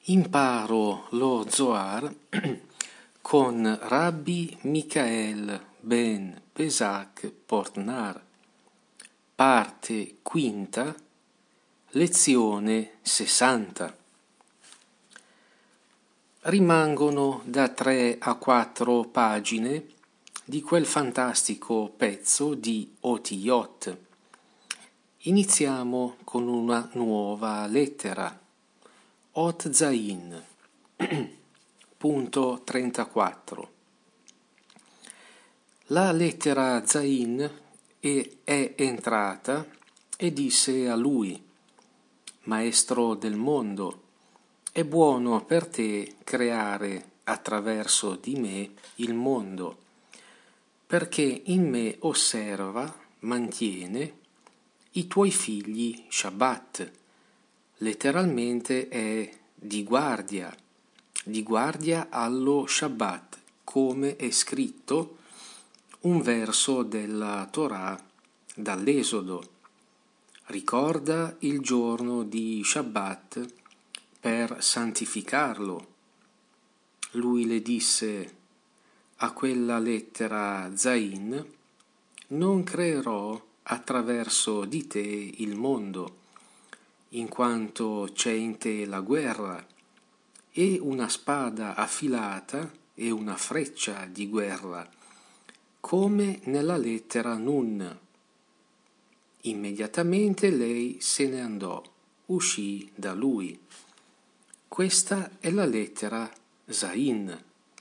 Imparo lo Zohar con Rabbi Michael ben Pesach Portnar, parte quinta, lezione 60. Rimangono da 3 a 4 pagine di quel fantastico pezzo di Otiyot. Iniziamo con una nuova lettera. Ot Zain, punto 34. La lettera Zain è entrata e disse a lui: Maestro del mondo, è buono per te creare attraverso di me il mondo, perché in me osserva, mantiene i tuoi figli Shabbat. Letteralmente è di guardia allo Shabbat, come è scritto un verso della Torah dall'Esodo. Ricorda il giorno di Shabbat per santificarlo. Lui le disse a quella lettera Zain: non creerò attraverso di te il mondo, in quanto c'è in te la guerra, e una spada affilata e una freccia di guerra, come nella lettera Nun. Immediatamente lei se ne andò, uscì da lui. Questa è la lettera Zain.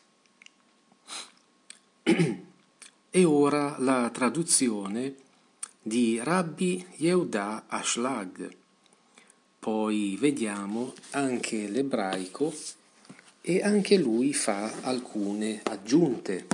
E ora la traduzione di Rabbi Yehuda Ashlag. Poi vediamo anche l'ebraico e anche lui fa alcune aggiunte.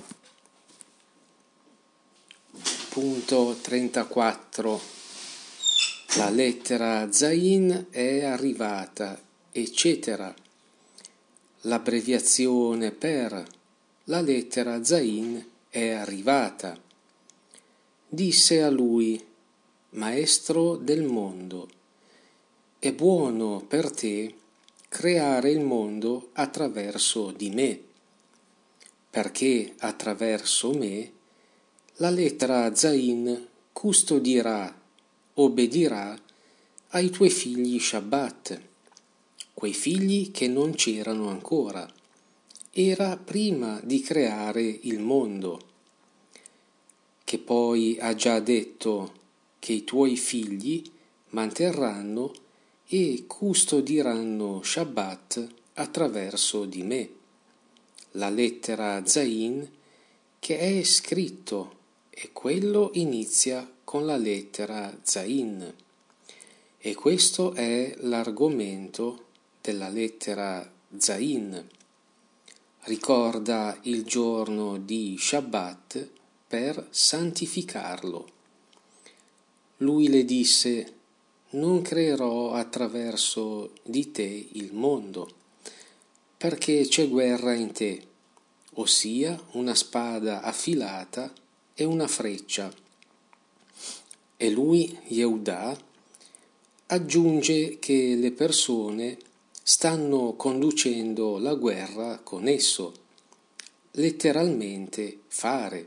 Punto 34. La lettera Zain è arrivata, eccetera. L'abbreviazione per la lettera Zain è arrivata. Disse a lui: Maestro del mondo, è buono per te creare il mondo attraverso di me, perché attraverso me la lettera Zain custodirà, obbedirà ai tuoi figli Shabbat, quei figli che non c'erano ancora. Era prima di creare il mondo, che poi ha già detto che i tuoi figli manterranno e custodiranno Shabbat attraverso di me. La lettera Zain che è scritto, e quello inizia con la lettera Zain. E questo è l'argomento della lettera Zain. Ricorda il giorno di Shabbat per santificarlo. Lui le disse: non creerò attraverso di te il mondo, perché c'è guerra in te, ossia una spada affilata e una freccia. E lui, Yehuda, aggiunge che le persone stanno conducendo la guerra con esso, letteralmente fare.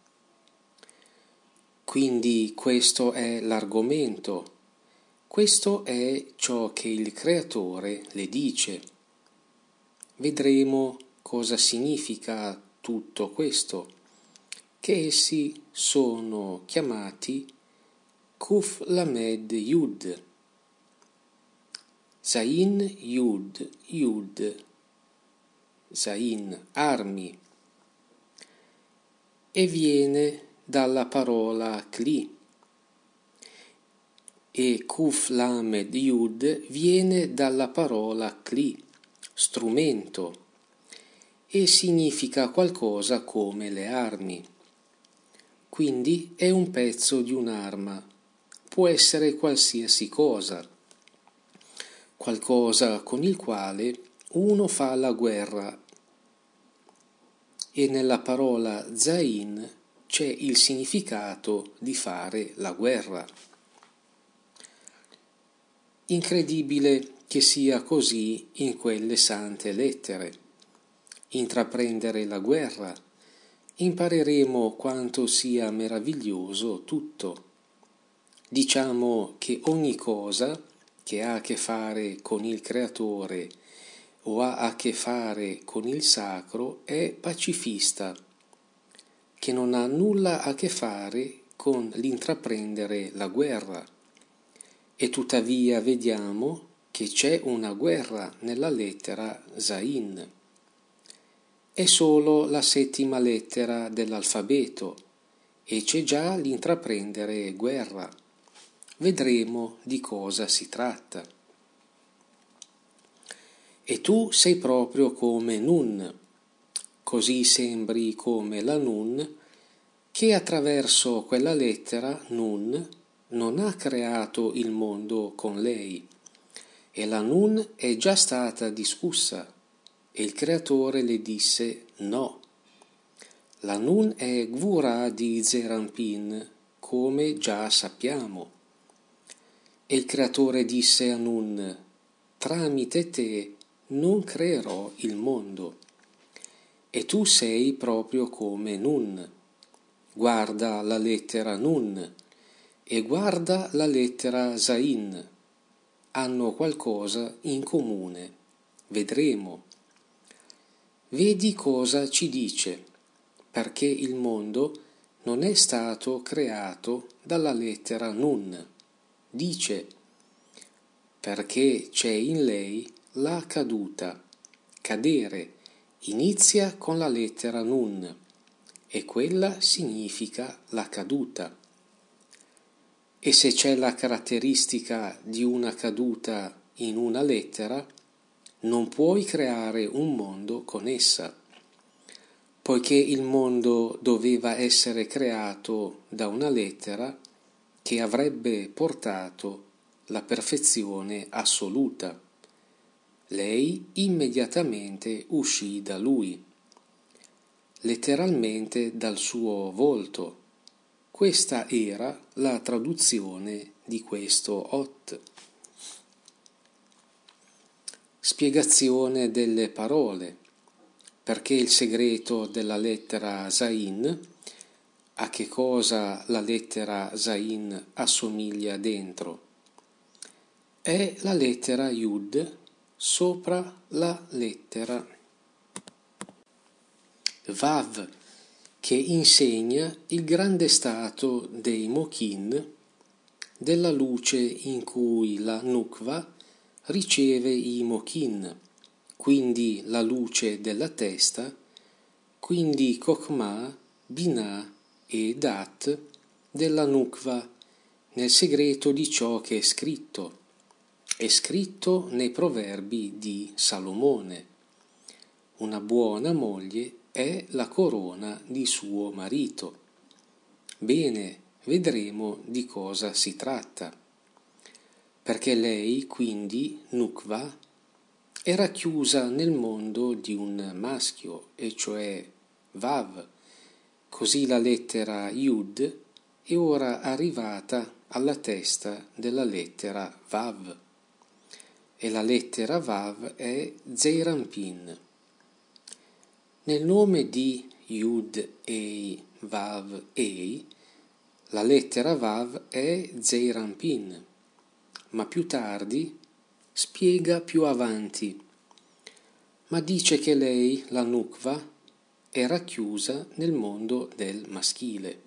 Quindi questo è l'argomento. Questo è ciò che il Creatore le dice. Vedremo cosa significa tutto questo, che essi sono chiamati Kuf Lamed Yud, Zain Yud, Yud, Zain, armi, e viene dalla parola Kli. E Kuf Lamed Yud viene dalla parola Kli, strumento, e significa qualcosa come le armi. Quindi è un pezzo di un'arma, può essere qualsiasi cosa, qualcosa con il quale uno fa la guerra. E nella parola Zain c'è il significato di fare la guerra. Incredibile che sia così in quelle sante lettere. Intraprendere la guerra, impareremo quanto sia meraviglioso tutto. Diciamo che ogni cosa che ha a che fare con il Creatore o ha a che fare con il sacro è pacifista, che non ha nulla a che fare con l'intraprendere la guerra. E tuttavia vediamo che c'è una guerra nella lettera Zain. È solo la 7ª lettera dell'alfabeto e c'è già l'intraprendere guerra. Vedremo di cosa si tratta. E tu sei proprio come Nun, così sembri come la Nun, che attraverso quella lettera Nun non ha creato il mondo con lei, e la Nun è già stata discussa, e il creatore le disse no. La Nun è Gvura di Zerampin, come già sappiamo. E il creatore disse a Nun, tramite te non creerò il mondo. E tu sei proprio come Nun. Guarda la lettera Nun e guarda la lettera Zain. Hanno qualcosa in comune. Vedremo. Vedi cosa ci dice, perché il mondo non è stato creato dalla lettera Nun. Dice, perché c'è in lei la caduta. Cadere inizia con la lettera Nun e quella significa la caduta. E se c'è la caratteristica di una caduta in una lettera, non puoi creare un mondo con essa, poiché il mondo doveva essere creato da una lettera che avrebbe portato la perfezione assoluta. Lei immediatamente uscì da lui, letteralmente dal suo volto. Questa era la traduzione di questo Ot. Spiegazione delle parole, perché il segreto della lettera Zain, a che cosa la lettera Zain assomiglia dentro, è la lettera Yud sopra la lettera Vav, che insegna il grande stato dei Mokin, della luce in cui la Nukva riceve i Mokin, quindi la luce della testa, quindi Chokhmah, Binah e Dat della Nukva, nel segreto di ciò che è scritto nei proverbi di Salomone. Una buona moglie è la corona di suo marito. Bene, vedremo di cosa si tratta. Perché lei, quindi, Nukva, era chiusa nel mondo di un maschio, e cioè Vav, così la lettera Yud è ora arrivata alla testa della lettera Vav, e la lettera Vav è Zeirampin. Nel nome di Yud Ei Vav Ei, la lettera Vav è Zeirampin, ma più tardi spiega più avanti, ma dice che lei, la Nukva, era chiusa nel mondo del maschile,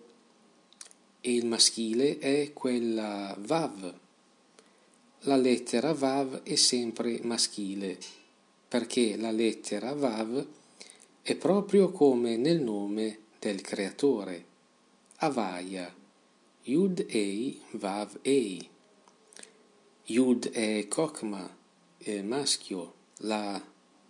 e il maschile è quella Vav. La lettera Vav è sempre maschile, perché la lettera Vav è proprio come nel nome del creatore, Avaya, Yud Ei Vav Ei. Yud è Chokhmah, è maschio, la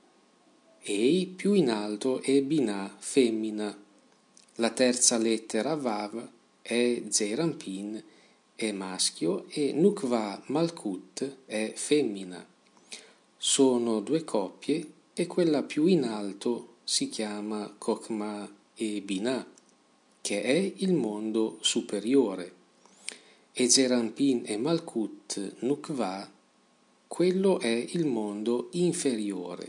Ei più in alto è Binah, femmina. La terza lettera Vav è Zeirampin, è maschio, e Nukva Malkut è femmina. Sono due coppie e quella più in alto si chiama Chokhmah e Binah, che è il mondo superiore. E Zeirampin e Malkut Nukva, quello è il mondo inferiore.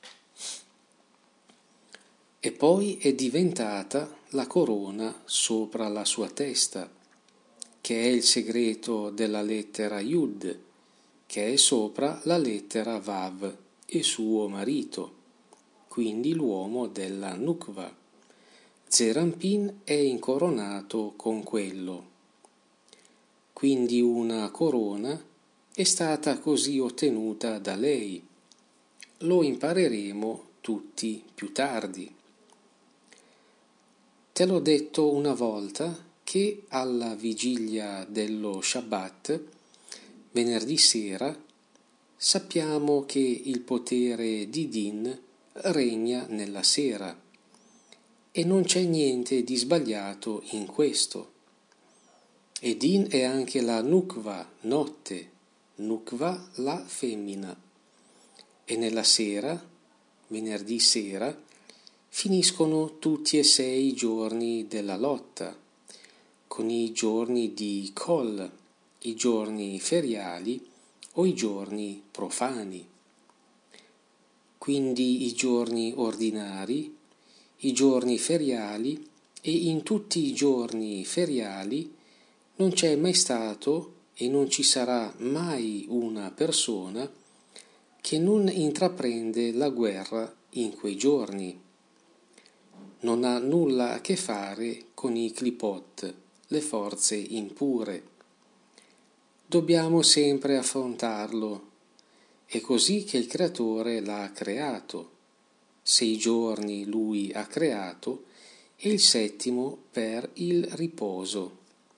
E poi è diventata la corona sopra la sua testa, che è il segreto della lettera Yud, che è sopra la lettera Vav e suo marito, quindi l'uomo della Nukva. Zerampin è incoronato con quello. Quindi una corona è stata così ottenuta da lei. Lo impareremo tutti più tardi. Te l'ho detto una volta che alla vigilia dello Shabbat, venerdì sera, sappiamo che il potere di Din regna nella sera e non c'è niente di sbagliato in questo. E Din è anche la Nukva, notte, Nukva la femmina. E nella sera, venerdì sera, finiscono tutti e 6 i giorni della lotta, con i giorni di Kol, i giorni feriali o i giorni profani. Quindi i giorni ordinari, i giorni feriali, e in tutti i giorni feriali non c'è mai stato e non ci sarà mai una persona che non intraprende la guerra in quei giorni. Non ha nulla a che fare con i clipot, le forze impure. Dobbiamo sempre affrontarlo. È così che il Creatore l'ha creato. 6 giorni Lui ha creato e il 7° per il riposo.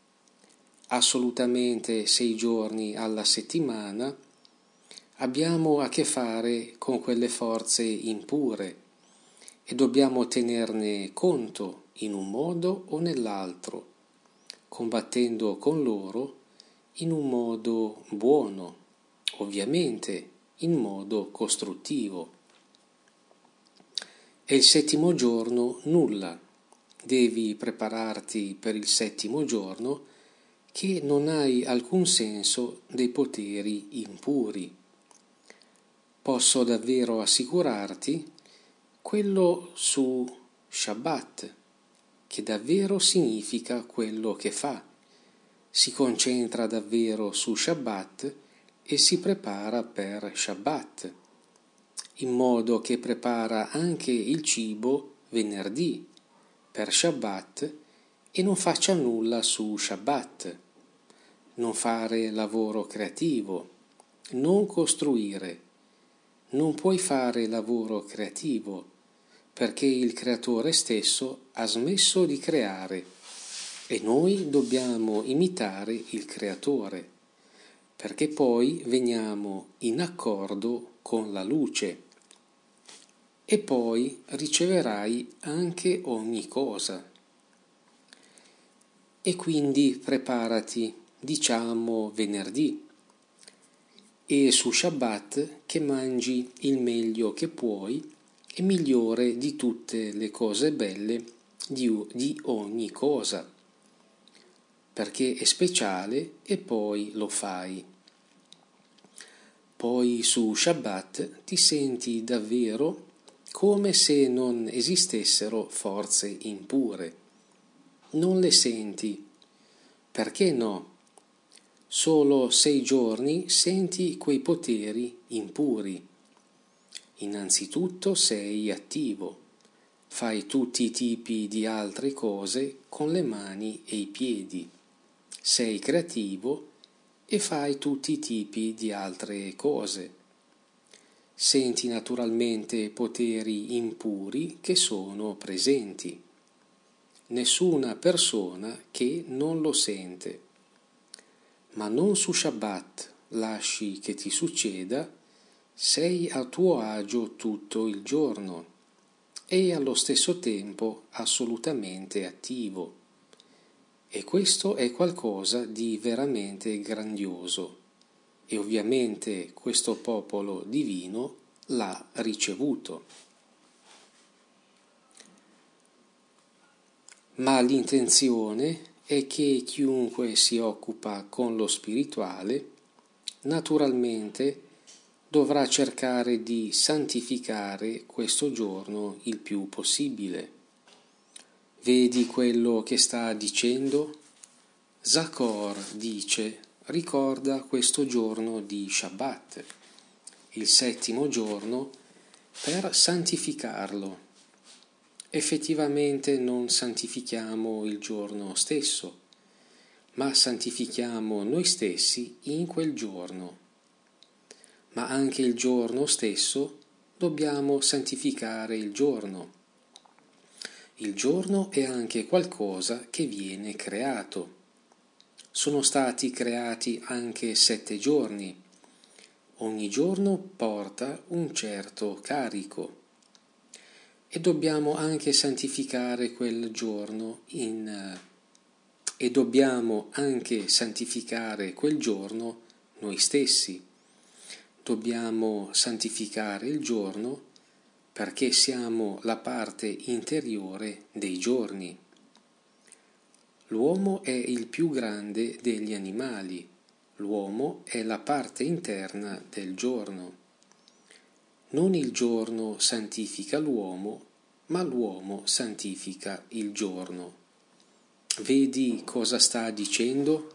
Assolutamente 6 giorni alla settimana abbiamo a che fare con quelle forze impure e dobbiamo tenerne conto in un modo o nell'altro, combattendo con loro in un modo buono, ovviamente in modo costruttivo. E il 7° giorno nulla, devi prepararti per il 7° giorno che non hai alcun senso dei poteri impuri. Posso davvero assicurarti quello su Shabbat, che davvero significa quello che fa. Si concentra davvero su Shabbat e si prepara per Shabbat, in modo che prepara anche il cibo venerdì per Shabbat e non faccia nulla su Shabbat. Non fare lavoro creativo, non costruire. Non puoi fare lavoro creativo perché il Creatore stesso ha smesso di creare e noi dobbiamo imitare il Creatore perché poi veniamo in accordo con la luce e poi riceverai anche ogni cosa. E quindi preparati, diciamo venerdì, e su Shabbat che mangi il meglio che puoi e migliore di tutte le cose belle di ogni cosa, perché è speciale e poi lo fai. Poi su Shabbat ti senti davvero come se non esistessero forze impure. Non le senti. Perché no? Solo 6 giorni senti quei poteri impuri. Innanzitutto sei attivo. Fai tutti i tipi di altre cose con le mani e i piedi. Sei creativo e fai tutti i tipi di altre cose. Senti naturalmente poteri impuri che sono presenti. Nessuna persona che non lo sente. Ma non su Shabbat lasci che ti succeda, sei a tuo agio tutto il giorno e allo stesso tempo assolutamente attivo. E questo è qualcosa di veramente grandioso e ovviamente questo popolo divino l'ha ricevuto. Ma l'intenzione è che chiunque si occupa con lo spirituale, naturalmente dovrà cercare di santificare questo giorno il più possibile. Vedi quello che sta dicendo? Zakor dice: ricorda questo giorno di Shabbat, il 7° giorno, per santificarlo. Effettivamente non santifichiamo il giorno stesso, ma santifichiamo noi stessi in quel giorno. Ma anche il giorno stesso dobbiamo santificare il giorno. Il giorno è anche qualcosa che viene creato. Sono stati creati anche 7 giorni. Ogni giorno porta un certo carico. E dobbiamo anche santificare quel giorno noi stessi. Dobbiamo santificare il giorno perché siamo la parte interiore dei giorni. L'uomo è il più grande degli animali. L'uomo è la parte interna del giorno. Non il giorno santifica l'uomo, ma l'uomo santifica il giorno. Vedi cosa sta dicendo?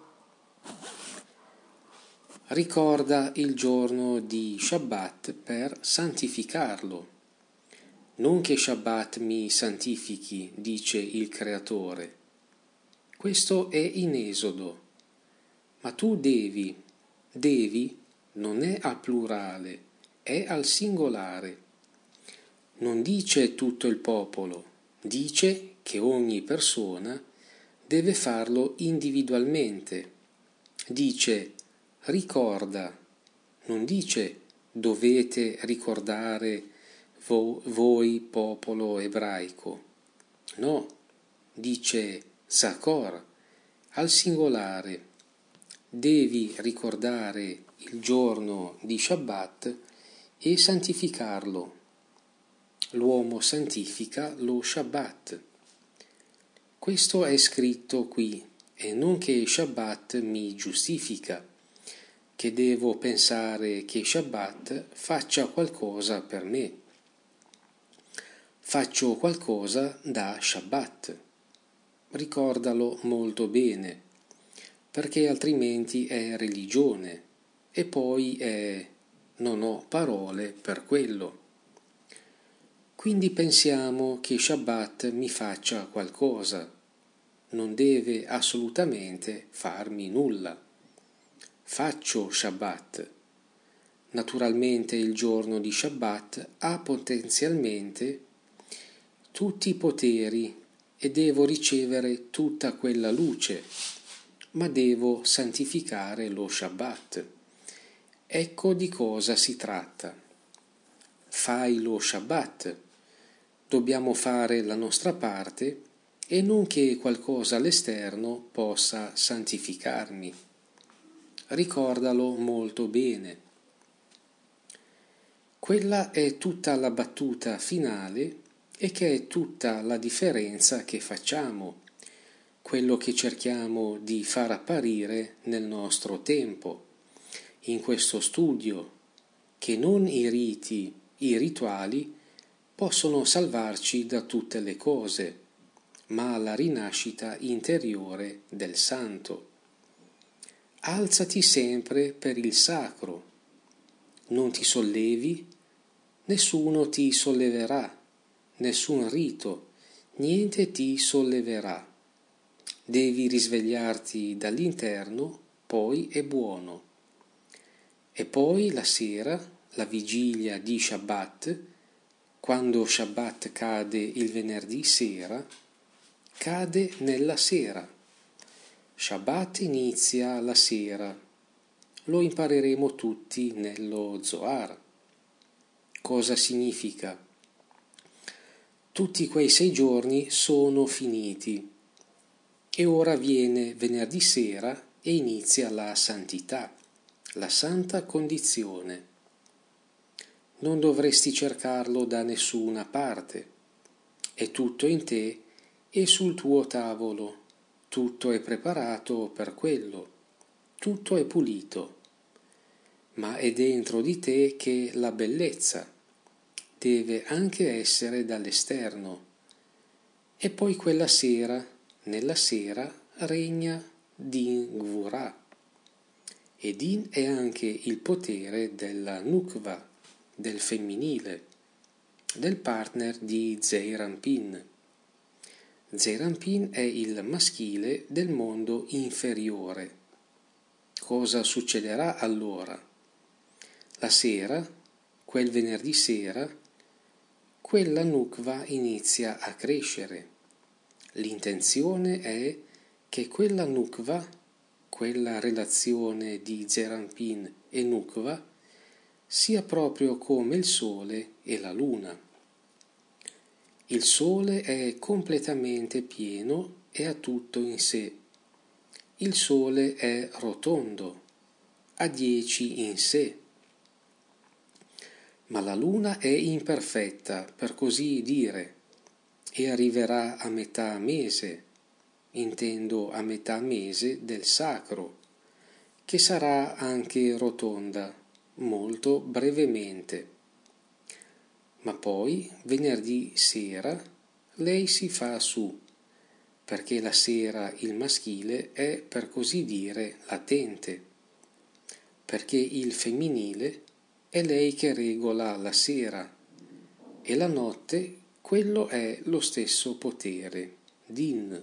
Ricorda il giorno di Shabbat per santificarlo. Non che Shabbat mi santifichi, dice il Creatore. Questo è in Esodo. Ma tu devi non è al plurale, è al singolare. Non dice tutto il popolo, dice che ogni persona deve farlo individualmente. Dice ricorda, non dice dovete ricordare voi popolo ebraico. No, dice Zakor, al singolare. Devi ricordare il giorno di Shabbat e santificarlo. L'uomo santifica lo Shabbat. Questo è scritto qui, e non che Shabbat mi giustifica, che devo pensare che Shabbat faccia qualcosa per me. Faccio qualcosa da Shabbat. Ricordalo molto bene, perché altrimenti è religione e poi non ho parole per quello. Quindi pensiamo che Shabbat mi faccia qualcosa, non deve assolutamente farmi nulla. Faccio Shabbat. Naturalmente il giorno di Shabbat ha potenzialmente tutti i poteri e devo ricevere tutta quella luce, ma devo santificare lo Shabbat. Ecco di cosa si tratta. Fai lo Shabbat. Dobbiamo fare la nostra parte e non che qualcosa all'esterno possa santificarmi. Ricordalo molto bene. Quella è tutta la battuta finale e che è tutta la differenza che facciamo, quello che cerchiamo di far apparire nel nostro tempo, in questo studio, che non i riti, i rituali possono salvarci da tutte le cose, ma la rinascita interiore del santo. Alzati sempre per il sacro. Non ti sollevi, nessuno ti solleverà, nessun rito, niente ti solleverà. Devi risvegliarti dall'interno, poi è buono. E poi la sera, la vigilia di Shabbat, quando Shabbat cade il venerdì sera, cade nella sera. Shabbat inizia la sera. Lo impareremo tutti nello Zohar. Cosa significa? Tutti quei 6 giorni sono finiti e ora viene venerdì sera e inizia la santità, la santa condizione. Non dovresti cercarlo da nessuna parte. È tutto in te e sul tuo tavolo. Tutto è preparato per quello. Tutto è pulito. ma è dentro di te che la bellezza deve anche essere dall'esterno. E poi quella sera, nella sera, regna Din Gvurah. E Din è anche il potere della Nukva, del femminile, del partner di Zeir Anpin. Zeir Anpin è il maschile del mondo inferiore. Cosa succederà allora? La sera, quel venerdì sera, quella Nukva inizia a crescere. L'intenzione è che quella Nukva, quella relazione di Zeir Anpin e Nukva, sia proprio come il Sole e la Luna. Il Sole è completamente pieno e ha tutto in sé. Il Sole è rotondo, ha 10 in sé. Ma la Luna è imperfetta, per così dire, e arriverà a metà mese, intendo a metà mese del sacro, che sarà anche rotonda, molto brevemente. Ma poi, venerdì sera, lei si fa su, perché la sera il maschile è, per così dire, latente, perché il femminile è lei che regola la sera, e la notte quello è lo stesso potere, Din.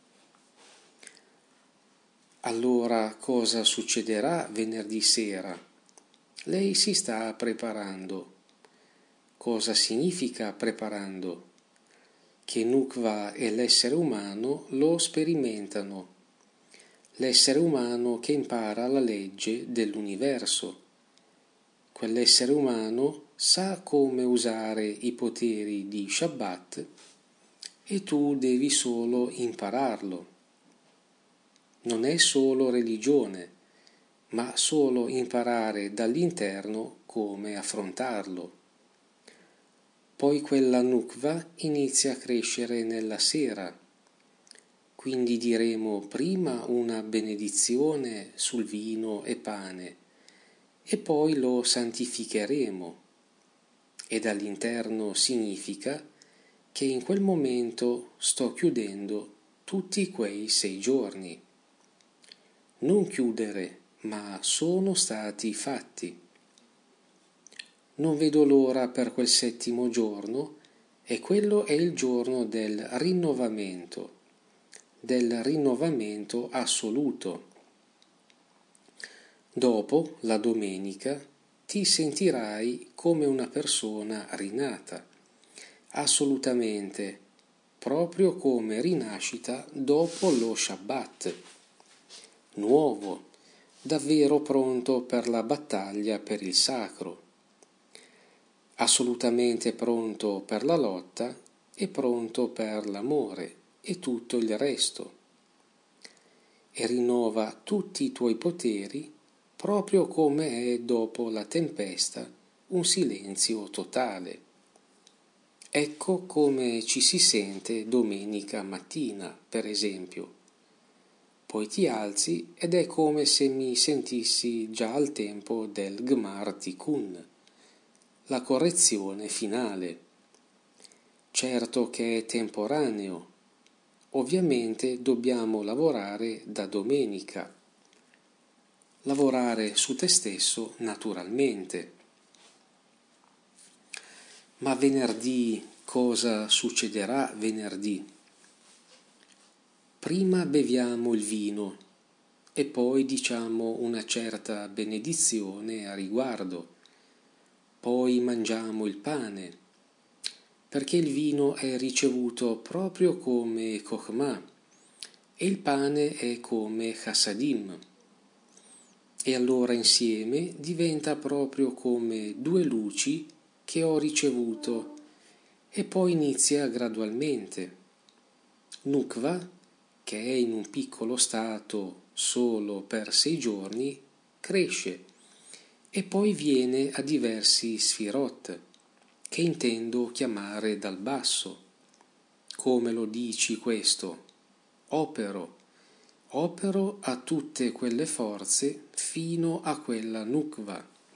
Allora cosa succederà venerdì sera? Lei si sta preparando. Cosa significa preparando? Che Nukva e l'essere umano lo sperimentano. L'essere umano che impara la legge dell'universo. Quell'essere umano sa come usare i poteri di Shabbat e tu devi solo impararlo. Non è solo religione, ma solo imparare dall'interno come affrontarlo. Poi quella Nukva inizia a crescere nella sera, quindi diremo prima una benedizione sul vino e pane e poi lo santificheremo, e dall'interno significa che in quel momento sto chiudendo tutti quei 6 giorni. Non chiudere, ma sono stati fatti. Non vedo l'ora per quel 7° giorno, e quello è il giorno del rinnovamento assoluto. Dopo, la domenica, ti sentirai come una persona rinata, assolutamente, proprio come rinascita dopo lo Shabbat, nuovo, davvero pronto per la battaglia per il sacro, assolutamente pronto per la lotta e pronto per l'amore e tutto il resto, e rinnova tutti i tuoi poteri proprio come è dopo la tempesta un silenzio totale. Ecco come ci si sente domenica mattina, per esempio. Poi ti alzi ed è come se mi sentissi già al tempo del Gmar Tikkun, la correzione finale. Certo che è temporaneo. Ovviamente dobbiamo lavorare da domenica. Lavorare su te stesso naturalmente. Ma venerdì cosa succederà venerdì? Prima beviamo il vino e poi diciamo una certa benedizione a riguardo. Poi mangiamo il pane, perché il vino è ricevuto proprio come Chokhmah e il pane è come Chassadim. E allora insieme diventa proprio come 2 luci che ho ricevuto, e poi inizia gradualmente. Nukva, che è in un piccolo stato solo per 6 giorni, cresce e poi viene a diversi sfirot, che intendo chiamare dal basso. Come lo dici questo? Opero a tutte quelle forze fino a quella Nukva.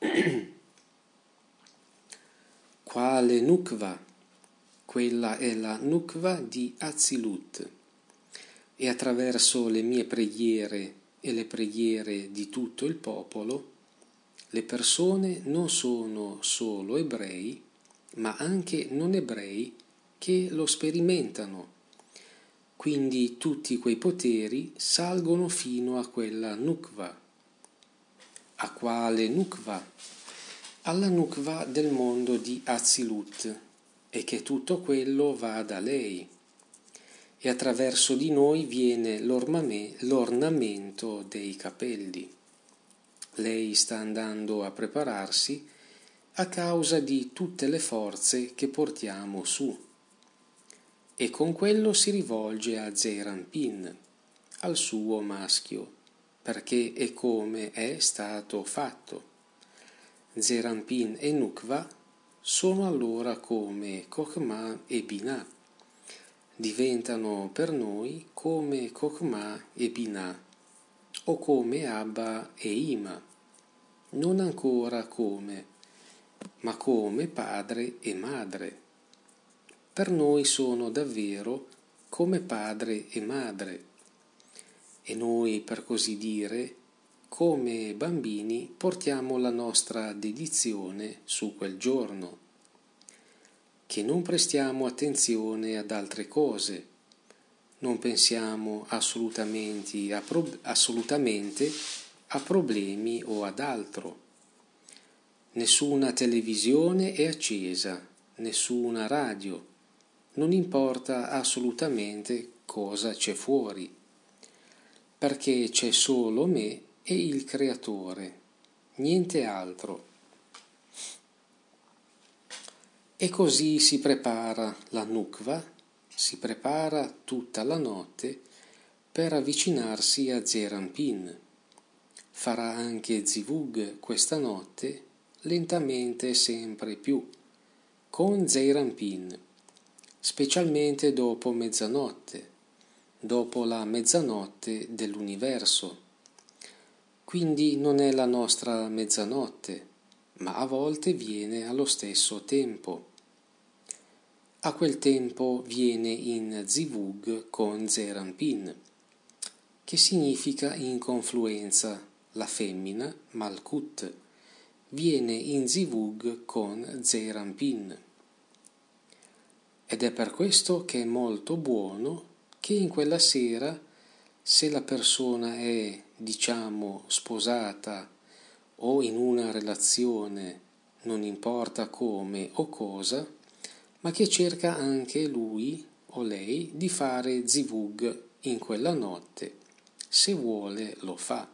Quale Nukva? Quella è la Nukva di Atzilut, e attraverso le mie preghiere e le preghiere di tutto il popolo, le persone non sono solo ebrei, ma anche non ebrei che lo sperimentano. Quindi tutti quei poteri salgono fino a quella Nukva. A quale Nukva? Alla Nukva del mondo di Atzilut, e che tutto quello va da lei. E attraverso di noi viene l'ornamento dei capelli. Lei sta andando a prepararsi a causa di tutte le forze che portiamo su. E con quello si rivolge a Zeirampin, al suo maschio, perché è come è stato fatto. Zeirampin e Nukva sono allora come Chokhmah e Binah, diventano per noi come Chokhmah e Binah, o come Abba e Ima, non ancora come, ma come padre e madre. Per noi sono davvero come padre e madre, e noi, per così dire, come bambini portiamo la nostra dedizione su quel giorno, che non prestiamo attenzione ad altre cose, non pensiamo assolutamente a problemi o ad altro. Nessuna televisione è accesa, nessuna radio, non importa assolutamente cosa c'è fuori, perché c'è solo me e il Creatore, niente altro. E così si prepara la Nukva, si prepara tutta la notte per avvicinarsi a Zeirampin. Farà anche Zivug questa notte, lentamente sempre più, con Zeirampin, specialmente dopo mezzanotte, dopo la mezzanotte dell'universo. Quindi non è la nostra mezzanotte, ma a volte viene allo stesso tempo. A quel tempo viene in Zivug con Zeirampin, che significa in confluenza, la femmina, Malkut, viene in Zivug con Zeirampin. Ed è per questo che è molto buono che in quella sera, se la persona è, diciamo, sposata o in una relazione, non importa come o cosa, ma che cerca anche lui o lei di fare Zivug in quella notte, se vuole lo fa.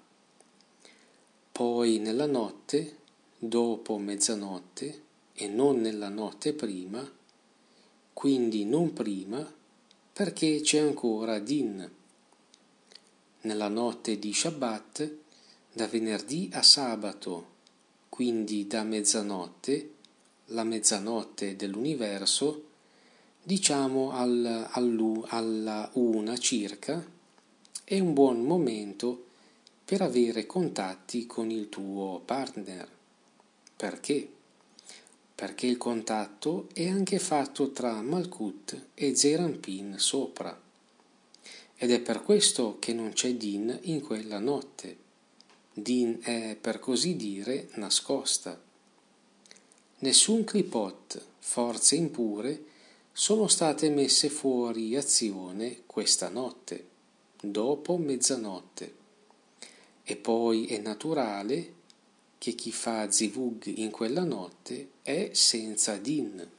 Poi nella notte, dopo mezzanotte, e non nella notte prima, quindi non prima, perché c'è ancora Din. Nella notte di Shabbat, da venerdì a sabato, quindi da mezzanotte, la mezzanotte dell'universo, diciamo alla una circa, è un buon momento per avere contatti con il tuo partner. Perché? Perché il contatto è anche fatto tra Malkut e Zeirampin sopra. Ed è per questo che non c'è Din in quella notte. Din è, per così dire, nascosta. Nessun clipot, forze impure, sono state messe fuori azione questa notte, dopo mezzanotte. E poi è naturale che chi fa Zivug in quella notte è senza Din.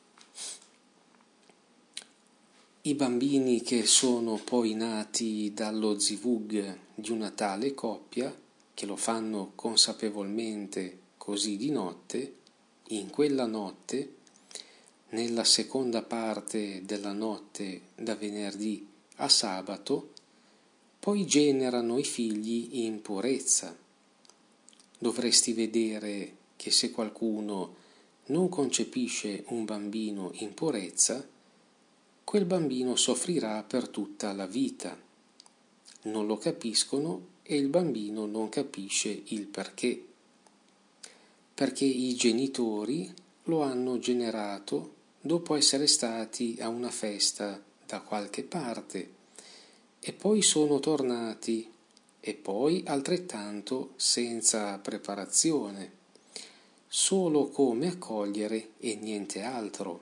I bambini che sono poi nati dallo Zivug di una tale coppia, che lo fanno consapevolmente così di notte, in quella notte, nella seconda parte della notte da venerdì a sabato, poi generano i figli in purezza. Dovresti vedere che se qualcuno non concepisce un bambino in purezza, quel bambino soffrirà per tutta la vita. Non lo capiscono e il bambino non capisce il perché. perché i genitori lo hanno generato dopo essere stati a una festa da qualche parte e poi sono tornati e poi altrettanto senza preparazione, solo come accogliere e niente altro.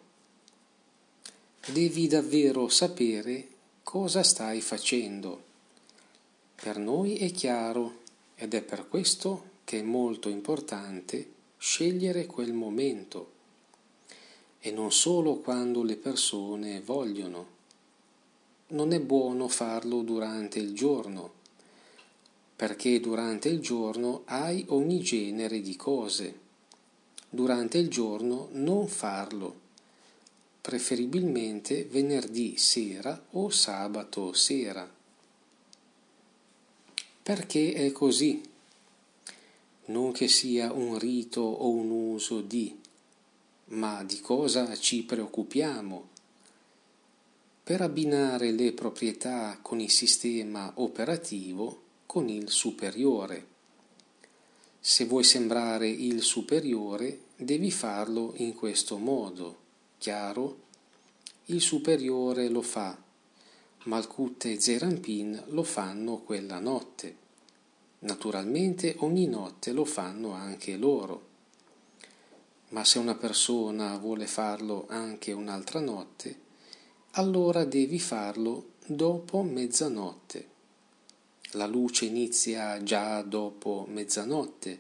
Devi davvero sapere cosa stai facendo. Per noi è chiaro ed è per questo che è molto importante scegliere quel momento e non solo quando le persone vogliono. Non è buono farlo durante il giorno, perché durante il giorno hai ogni genere di cose. Durante il giorno non farlo, preferibilmente venerdì sera o sabato sera. Perché è così? Non che sia un rito o un uso di, ma di cosa ci preoccupiamo? Per abbinare le proprietà con il sistema operativo con il superiore. Se vuoi sembrare il superiore, devi farlo in questo modo, chiaro? Il superiore lo fa, Malkut e Zerampin lo fanno quella notte. Naturalmente ogni notte lo fanno anche loro. Ma se una persona vuole farlo anche un'altra notte, allora devi farlo dopo mezzanotte. La luce inizia già dopo mezzanotte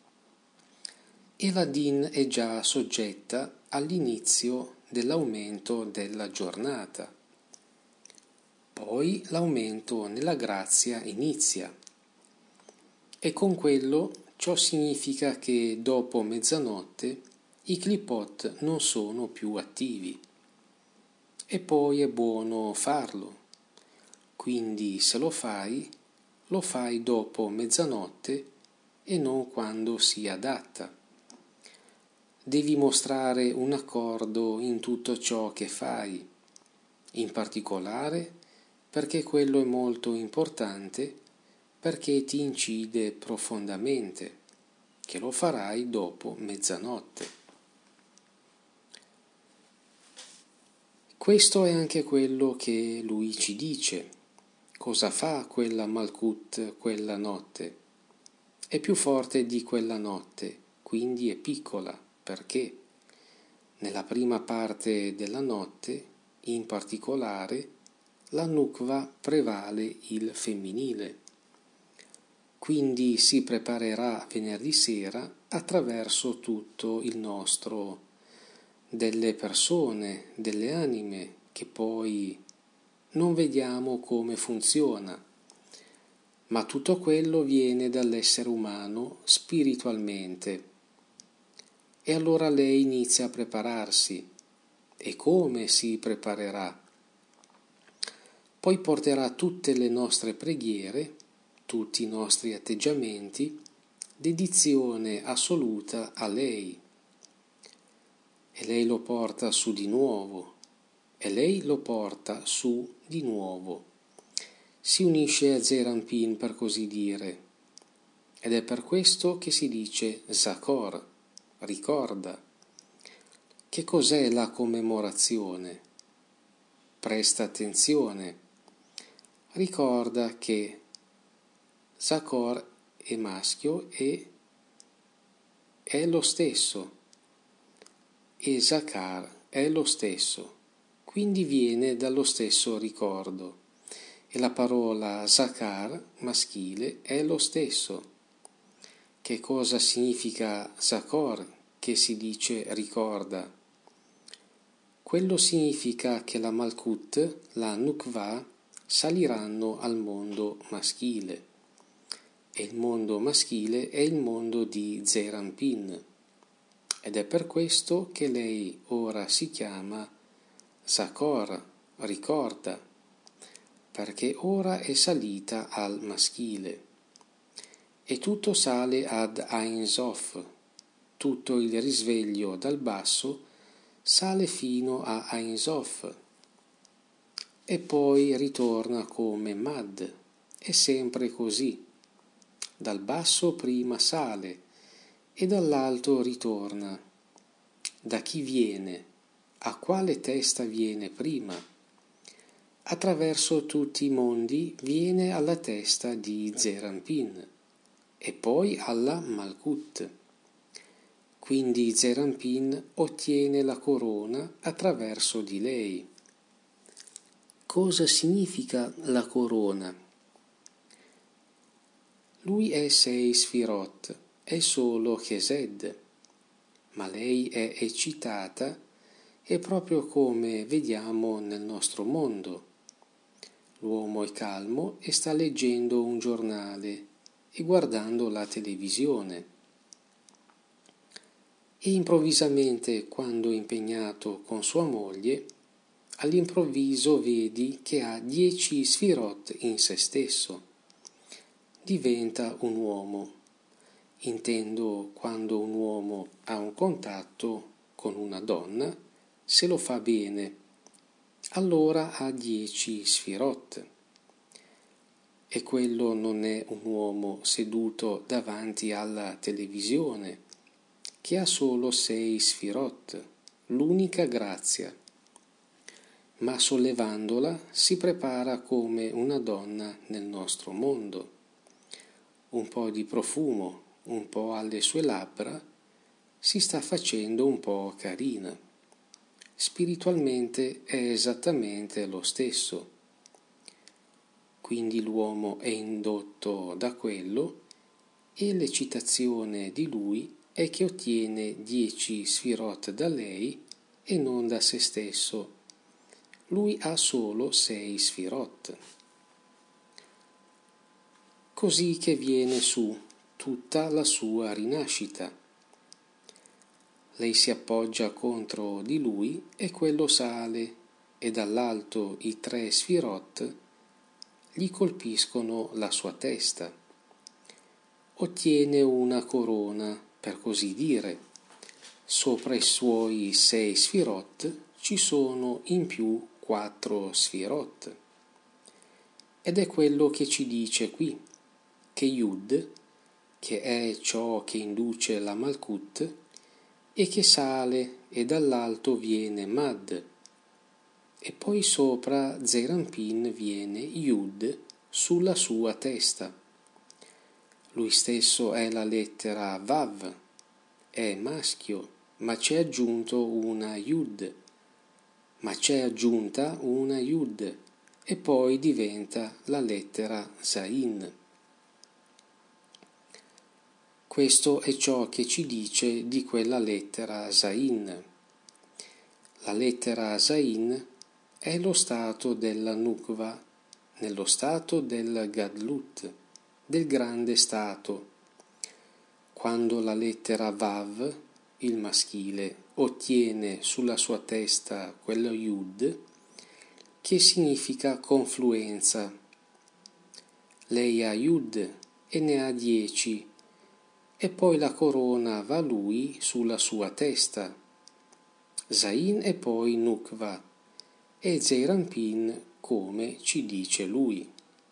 e la Din è già soggetta all'inizio dell'aumento della giornata. Poi l'aumento nella grazia inizia e con quello ciò significa che dopo mezzanotte i clipot non sono più attivi. E poi è buono farlo. Quindi se lo fai dopo mezzanotte e non quando si adatta. Devi mostrare un accordo in tutto ciò che fai, in particolare perché quello è molto importante, perché ti incide profondamente, che lo farai dopo mezzanotte. Questo è anche quello che lui ci dice. Cosa fa quella Malkut quella notte? È più forte di quella notte, quindi è piccola. Perché? Nella prima parte della notte, in particolare, la Nukva prevale il femminile. Quindi si preparerà venerdì sera attraverso tutto il nostro delle persone, delle anime, che poi non vediamo come funziona, ma tutto quello viene dall'essere umano spiritualmente. E allora lei inizia a prepararsi. E come si preparerà? Poi porterà tutte le nostre preghiere, tutti i nostri atteggiamenti, dedizione assoluta a lei. E lei lo porta su di nuovo, e lei lo porta su di nuovo. Si unisce a Zerampin, per così dire, ed è per questo che si dice Zakor, ricorda. Che cos'è la commemorazione? Presta attenzione. Ricorda che Zakor è maschio e è lo stesso. E Zakar è lo stesso, quindi viene dallo stesso ricordo. E la parola Zakar, maschile, è lo stesso. Che cosa significa Zakor, che si dice ricorda? Quello significa che la Malkut, la Nukva, saliranno al mondo maschile. E il mondo maschile è il mondo di Zerampin. Ed è per questo che lei ora si chiama Zakor, ricorda, perché ora è salita al maschile. E tutto sale ad Ein Sof, tutto il risveglio dal basso sale fino a Ein Sof e poi ritorna come Mad, è sempre così. Dal basso prima sale e dall'alto ritorna. Da chi viene? A quale testa viene prima? Attraverso tutti i mondi viene alla testa di Zerampin e poi alla Malkut. Quindi Zerampin ottiene la corona attraverso di lei. Cosa significa la corona? Lui è 6 Sfirot, è solo Chesed, ma lei è eccitata e proprio come vediamo nel nostro mondo. L'uomo è calmo e sta leggendo un giornale e guardando la televisione. E improvvisamente, quando è impegnato con sua moglie, all'improvviso vedi che ha 10 Sfirot in se stesso. Diventa un uomo. Intendo quando un uomo ha un contatto con una donna, se lo fa bene, allora ha 10 Sfirot. E quello non è un uomo seduto davanti alla televisione, che ha solo 6 Sfirot, l'unica grazia. Ma sollevandola si prepara come una donna nel nostro mondo. Un po' di profumo, un po' alle sue labbra, si sta facendo un po' carina. Spiritualmente è esattamente lo stesso. Quindi l'uomo è indotto da quello e l'eccitazione di lui è che ottiene 10 Sfirot da lei e non da se stesso. Lui ha solo 6 Sfirot. Così che viene su tutta la sua rinascita. Lei si appoggia contro di lui e quello sale e dall'alto i 3 Sfirot gli colpiscono la sua testa. Ottiene una corona, per così dire. Sopra i suoi 6 Sfirot ci sono in più 4 Sfirot. Ed è quello che ci dice qui, che Yud, che è ciò che induce la Malkut, e che sale e dall'alto viene Mad, e poi sopra Zerampin viene Yud sulla sua testa. Lui stesso è la lettera Vav, è maschio, ma c'è aggiunto una Yud, ma c'è aggiunta una Yud, e poi diventa la lettera Zain. Questo è ciò che ci dice di quella lettera Zain. La lettera Zain è lo stato della Nukva, nello stato del Gadlut, del grande stato. Quando la lettera Vav, il maschile, ottiene sulla sua testa quello Yud, che significa confluenza. Lei ha Yud e ne ha 10, e poi la corona va a lui sulla sua testa. Zain e poi Nukva, e Zerampin come ci dice lui.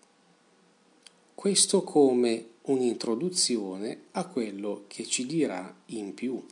Questo come un'introduzione a quello che ci dirà in più.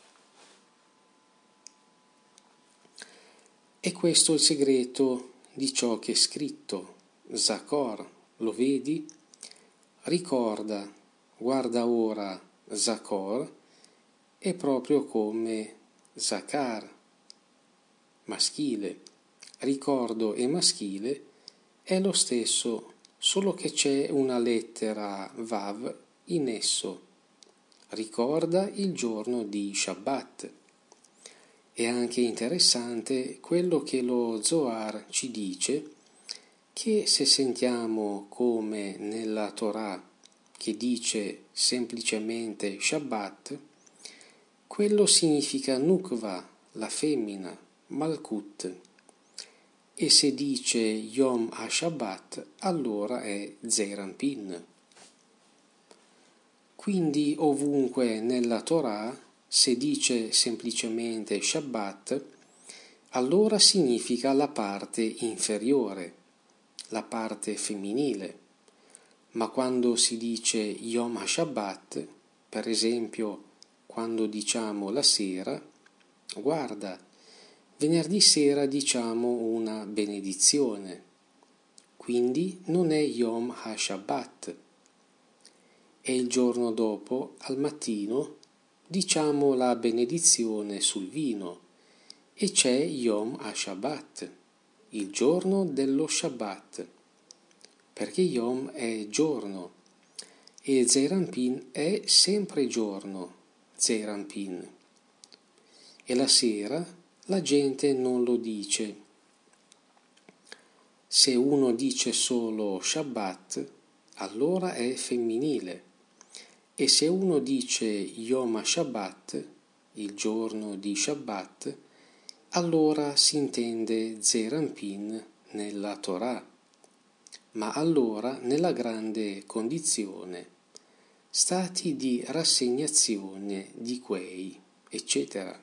E questo è il segreto di ciò che è scritto. Zakor, lo vedi? Ricorda, guarda ora Zakor, è proprio come Zakar, maschile. Ricordo e maschile è lo stesso, solo che c'è una lettera Vav in esso. Ricorda il giorno di Shabbat. È anche interessante quello che lo Zohar ci dice, che se sentiamo come nella Torah che dice semplicemente Shabbat, quello significa Nukva, la femmina, Malkut, e se dice Yom HaShabbat allora è Zerampin. Quindi ovunque nella Torah, se dice semplicemente Shabbat, allora significa la parte inferiore, la parte femminile. Ma quando si dice Yom HaShabbat, per esempio quando diciamo la sera, guarda, venerdì sera diciamo una benedizione, quindi non è Yom HaShabbat. E il giorno dopo, al mattino, diciamo la benedizione sul vino e c'è Yom HaShabbat, il giorno dello Shabbat, perché Yom è giorno e Zeir Anpin è sempre giorno, Zeir Anpin. E la sera la gente non lo dice. Se uno dice solo Shabbat, allora è femminile. E se uno dice Yom HaShabbat, il giorno di Shabbat, allora si intende Zeir Anpin nella Torah, ma allora nella grande condizione, stati di rassegnazione di quei, eccetera.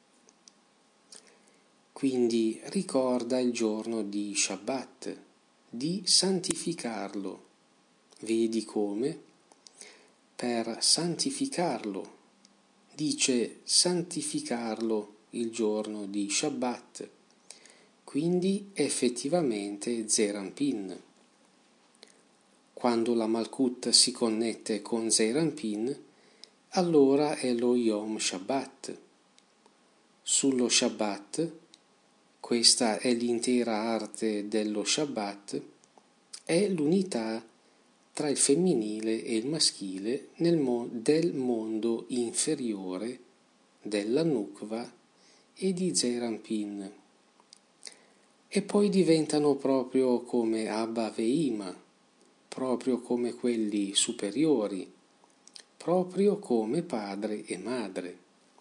Quindi ricorda il giorno di Shabbat, di santificarlo. Vedi come? Per santificarlo. Dice santificarlo il giorno di Shabbat. Quindi effettivamente Zeir Anpin. Quando la Malkut si connette con Zeir Anpin, allora è lo Yom Shabbat. Sullo Shabbat, questa è l'intera arte dello Shabbat, è l'unità tra il femminile e il maschile del mondo inferiore, della Nukva e di Zeir Anpin. E poi diventano proprio come Abba e Ima, proprio come quelli superiori, proprio come padre e madre.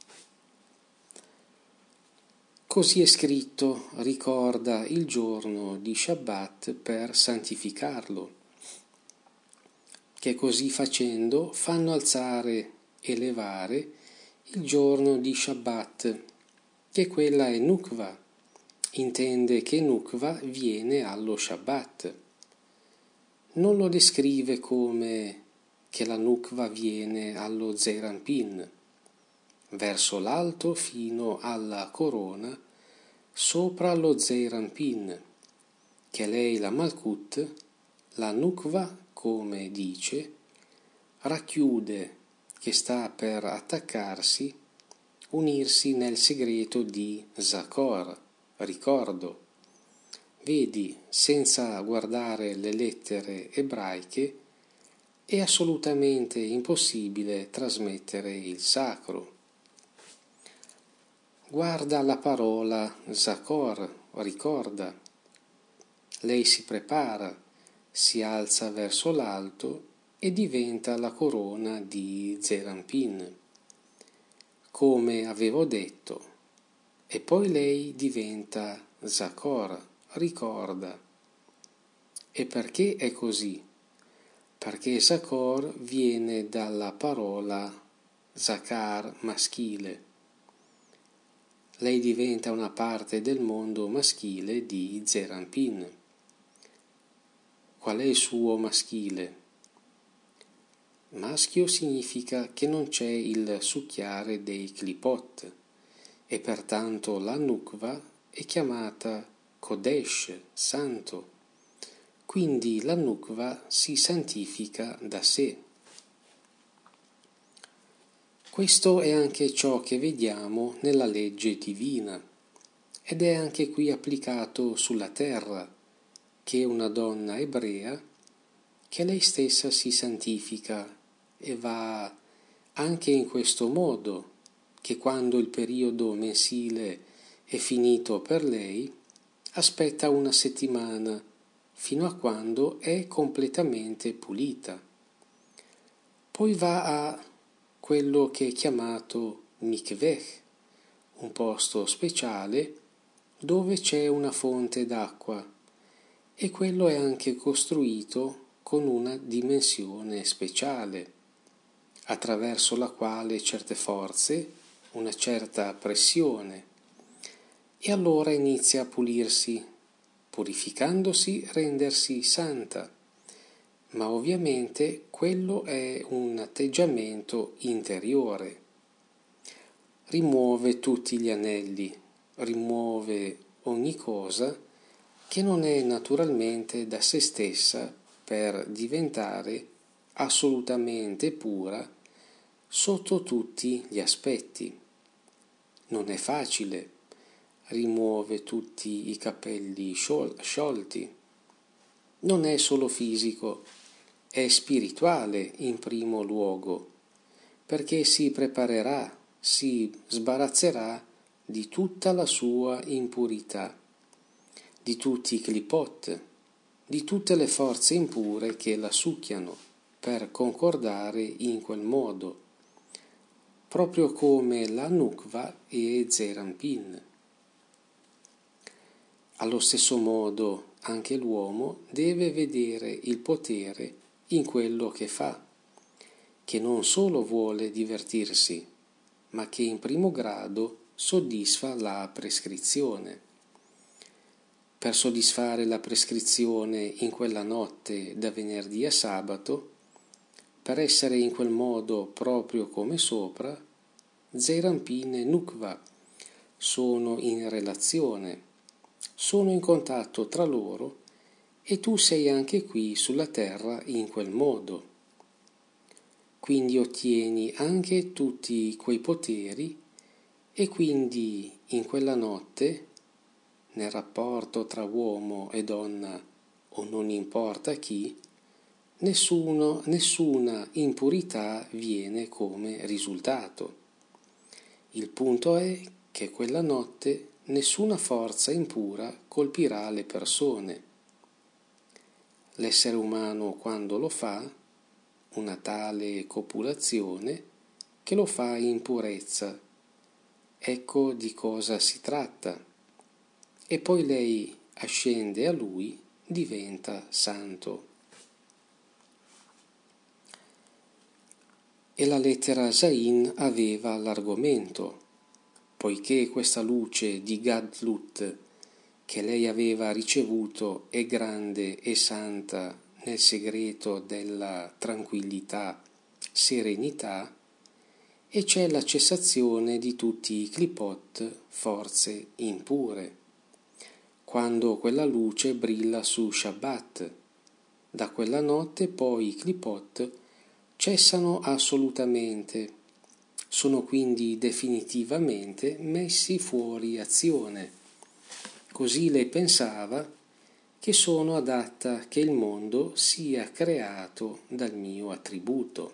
Così è scritto, ricorda il giorno di Shabbat per santificarlo, che così facendo fanno alzare e levare il giorno di Shabbat, che quella è Nukva, intende che Nukva viene allo Shabbat. Non lo descrive come che la Nukva viene allo Zeir Anpin, verso l'alto fino alla corona, sopra lo Zeir Anpin, che lei la Malkut, la Nukva, come dice, racchiude, che sta per attaccarsi, unirsi nel segreto di Zachor, ricordo. Vedi, senza guardare le lettere ebraiche, è assolutamente impossibile trasmettere il sacro. Guarda la parola Zachor, ricorda. Lei si prepara, si alza verso l'alto e diventa la corona di Zeir Anpin, come avevo detto, e poi lei diventa Zachor, ricorda. E perché è così? Perché Zachor viene dalla parola Zachar, maschile. Lei diventa una parte del mondo maschile di Zeir Anpin. Qual è il suo maschile? Maschio significa che non c'è il succhiare dei clipot e pertanto la Nukva è chiamata Kodesh, santo. Quindi la Nukva si santifica da sé. Questo è anche ciò che vediamo nella legge divina ed è anche qui applicato sulla terra, che una donna ebrea, che lei stessa si santifica e va anche in questo modo, che quando il periodo mensile è finito per lei, aspetta una settimana fino a quando è completamente pulita. Poi va a quello che è chiamato mikveh, un posto speciale dove c'è una fonte d'acqua, e quello è anche costruito con una dimensione speciale, attraverso la quale certe forze, una certa pressione, e allora inizia a pulirsi, purificandosi rendersi santa. Ma ovviamente quello è un atteggiamento interiore. rimuove tutti gli anelli, rimuove ogni cosa che non è naturalmente da se stessa per diventare assolutamente pura sotto tutti gli aspetti. Non è facile, rimuove tutti i capelli sciolti. Non è solo fisico, è spirituale in primo luogo, perché si preparerà, si sbarazzerà di tutta la sua impurità, di tutti i clipot, di tutte le forze impure che la succhiano per concordare in quel modo, proprio come la Nukva e Zeranpin. Allo stesso modo anche l'uomo deve vedere il potere in quello che fa, che non solo vuole divertirsi, ma che in primo grado soddisfa la prescrizione. Per soddisfare la prescrizione in quella notte da venerdì a sabato, per essere in quel modo proprio come sopra, Zeranpin e Nukva sono in relazione, sono in contatto tra loro e tu sei anche qui sulla terra in quel modo. Quindi ottieni anche tutti quei poteri e quindi in quella notte, nel rapporto tra uomo e donna o non importa chi, nessuna impurità viene come risultato. Il punto è che quella notte nessuna forza impura colpirà le persone. L'essere umano quando lo fa, una tale copulazione, che lo fa in purezza. Ecco di cosa si tratta. E poi lei ascende a lui, diventa santo. E la lettera Zain aveva l'argomento, poiché questa luce di Gadlut che lei aveva ricevuto è grande e santa nel segreto della tranquillità, serenità, e c'è la cessazione di tutti i clipot, forze impure, quando quella luce brilla su Shabbat. Da quella notte poi i clipot cessano assolutamente, sono quindi definitivamente messi fuori azione. Così lei pensava che sono adatta che il mondo sia creato dal mio attributo.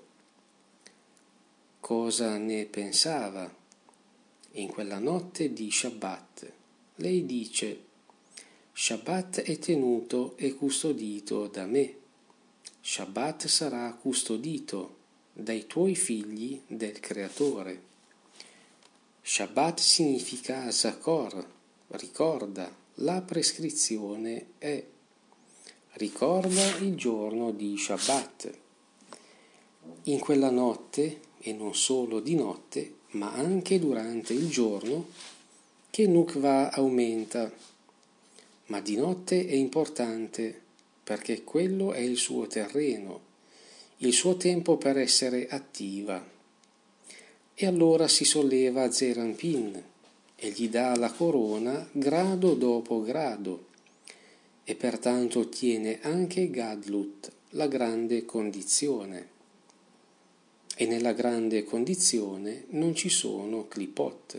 Cosa ne pensava? In quella notte di Shabbat, lei dice: Shabbat è tenuto e custodito da me. Shabbat sarà custodito dai tuoi figli del Creatore. Shabbat significa Zakor, ricorda, la prescrizione è. Ricorda il giorno di Shabbat. In quella notte, e non solo di notte, ma anche durante il giorno, che Nukva aumenta. Ma di notte è importante, perché quello è il suo terreno, il suo tempo per essere attiva. E allora si solleva Zeranpin e gli dà la corona grado dopo grado, e pertanto ottiene anche Gadlut, la grande condizione. E nella grande condizione non ci sono clipot.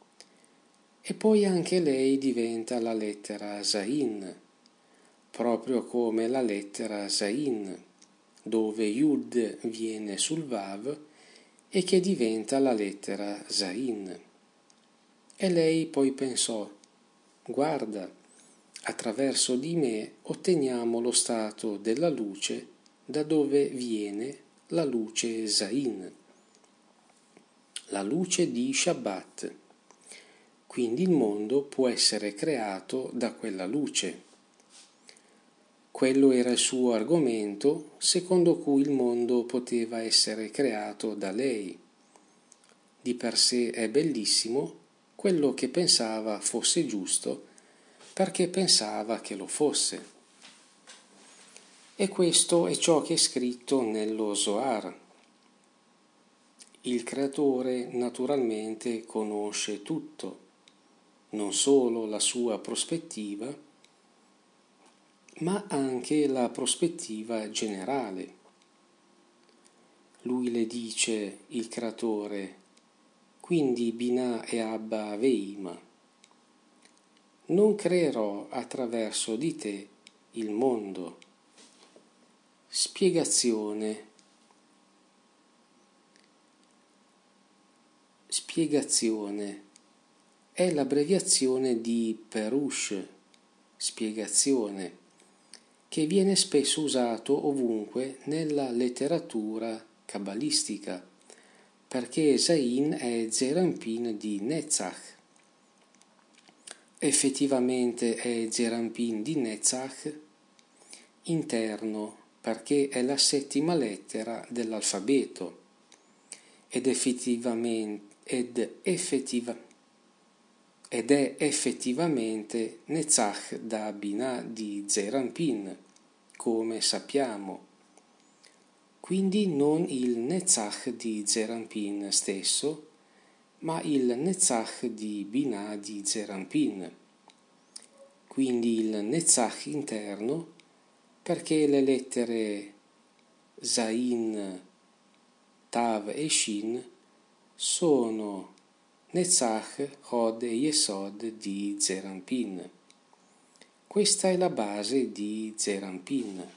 E poi anche lei diventa la lettera Zain, proprio come la lettera Zain, dove Yud viene sul Vav e che diventa la lettera Zain. E lei poi pensò: guarda, attraverso di me otteniamo lo stato della luce da dove viene la luce Zain, la luce di Shabbat. Quindi il mondo può essere creato da quella luce. Quello era il suo argomento, secondo cui il mondo poteva essere creato da lei. Di per sé è bellissimo quello che pensava fosse giusto, perché pensava che lo fosse. E questo è ciò che è scritto nello Zohar. il creatore naturalmente conosce tutto, non solo la sua prospettiva, ma anche la prospettiva generale. Lui le dice, il creatore, quindi Binah e Abba Veima, non creerò attraverso di te il mondo. Spiegazione. Spiegazione è l'abbreviazione di Perush, spiegazione, che viene spesso usato ovunque nella letteratura cabalistica, perché Zain è Zerampin di Netzach. Effettivamente è Zerampin di Netzach interno, perché è la settima lettera dell'alfabeto ed è effettivamente Netzach da Binah di Zerampin, come sappiamo. Quindi non il Netzach di Zerampin stesso, ma il Netzach di Binah di Zerampin. Quindi il Netzach interno, perché le lettere Zain, Tav e Shin sono Netzach, Hod e Yesod di Zerampin. Questa è la base di Zerampin.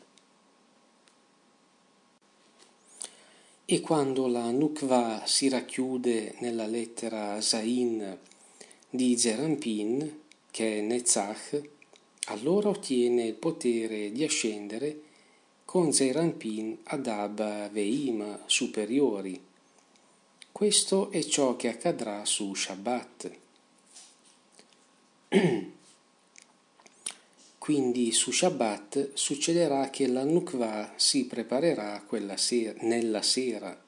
E quando la Nukva si racchiude nella lettera Zain di Zerampin, che è Netzach, allora ottiene il potere di ascendere con Zerampin ad Abba Veima superiori. Questo è ciò che accadrà su Shabbat. Quindi su Shabbat succederà che la Nukva si preparerà nella sera.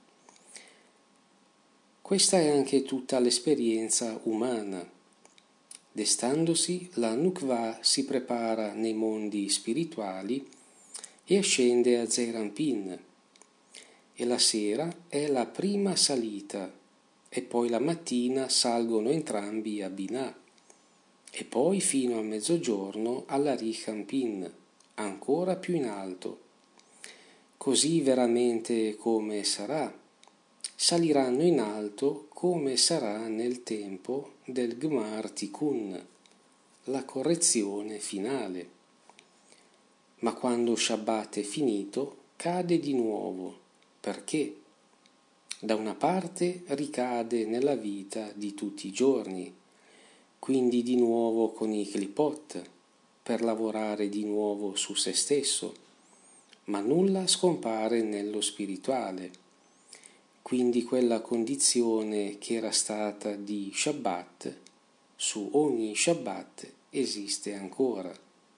Questa è anche tutta l'esperienza umana. Destandosi, la Nukva si prepara nei mondi spirituali e ascende a Zerampin. E la sera è la prima salita, e poi la mattina salgono entrambi a Binah, e poi fino a mezzogiorno alla Richampin, ancora più in alto. Così veramente come sarà. Saliranno in alto come sarà nel tempo del Gmar Tikkun, la correzione finale. Ma quando Shabbat è finito, cade di nuovo. Perché? Da una parte ricade nella vita di tutti i giorni, quindi di nuovo con i clipot, per lavorare di nuovo su se stesso, ma nulla scompare nello spirituale. Quindi quella condizione che era stata di Shabbat, su ogni Shabbat esiste ancora.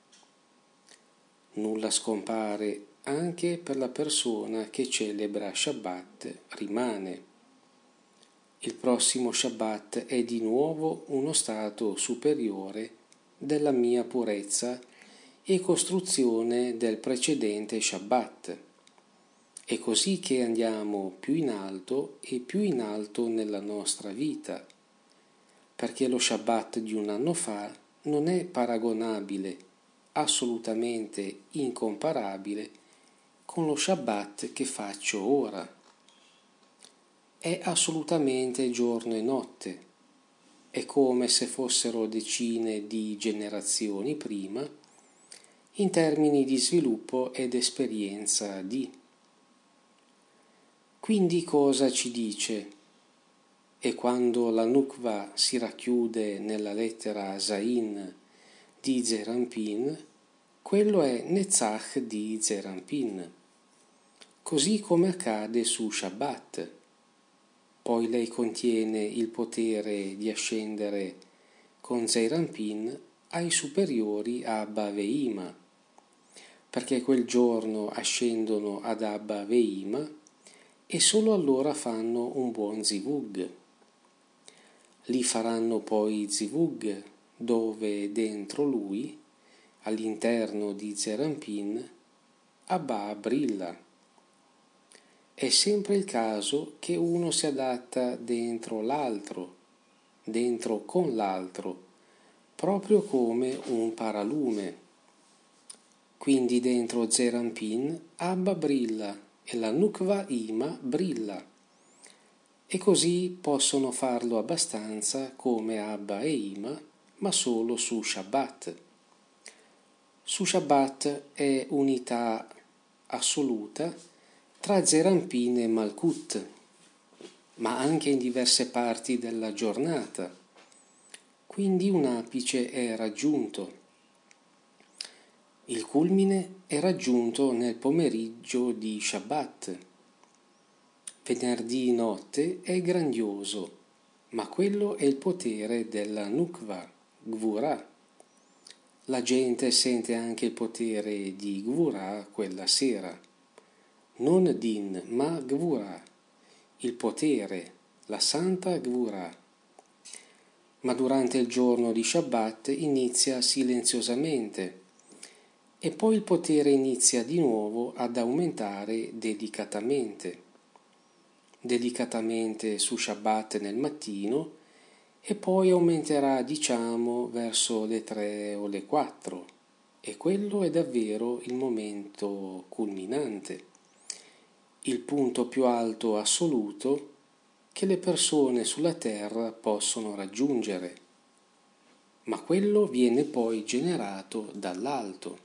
Nulla scompare anche per la persona che celebra Shabbat rimane. Il prossimo Shabbat è di nuovo uno stato superiore della mia purezza e costruzione del precedente Shabbat. È così che andiamo più in alto e più in alto nella nostra vita, perché lo Shabbat di un anno fa non è paragonabile, assolutamente incomparabile, con lo Shabbat che faccio ora. È assolutamente giorno e notte, è come se fossero decine di generazioni prima, in termini di sviluppo ed esperienza di. Quindi cosa ci dice? E quando la Nukva si racchiude nella lettera Zain di Zerampin, quello è Netzach di Zerampin, così come accade su Shabbat. Poi lei contiene il potere di ascendere con Zerampin ai superiori Abba Veima, perché quel giorno ascendono ad Abba Veima e solo allora fanno un buon zivug. Lì faranno poi zivug, dove dentro lui, all'interno di Zerampin, Abba brilla. è sempre il caso che uno si adatta dentro con l'altro, proprio come un paralume. Quindi dentro Zerampin Abba brilla e la Nukva Ima brilla. E così possono farlo abbastanza come Abba e Ima, ma solo su Shabbat. Su Shabbat è unità assoluta tra Zerampin e Malkut, ma anche in diverse parti della giornata. Quindi un apice è raggiunto. Il culmine è raggiunto nel pomeriggio di Shabbat. Venerdì notte è grandioso, ma quello è il potere della Nukva, Gvura. La gente sente anche il potere di Gvura quella sera. Non Din, ma Gvura, il potere, la santa Gvura. Ma durante il giorno di Shabbat inizia silenziosamente e poi il potere inizia di nuovo ad aumentare delicatamente su Shabbat nel mattino e poi aumenterà verso le 3 o le 4 e quello è davvero il momento culminante, il punto più alto assoluto che le persone sulla terra possono raggiungere, ma quello viene poi generato dall'alto.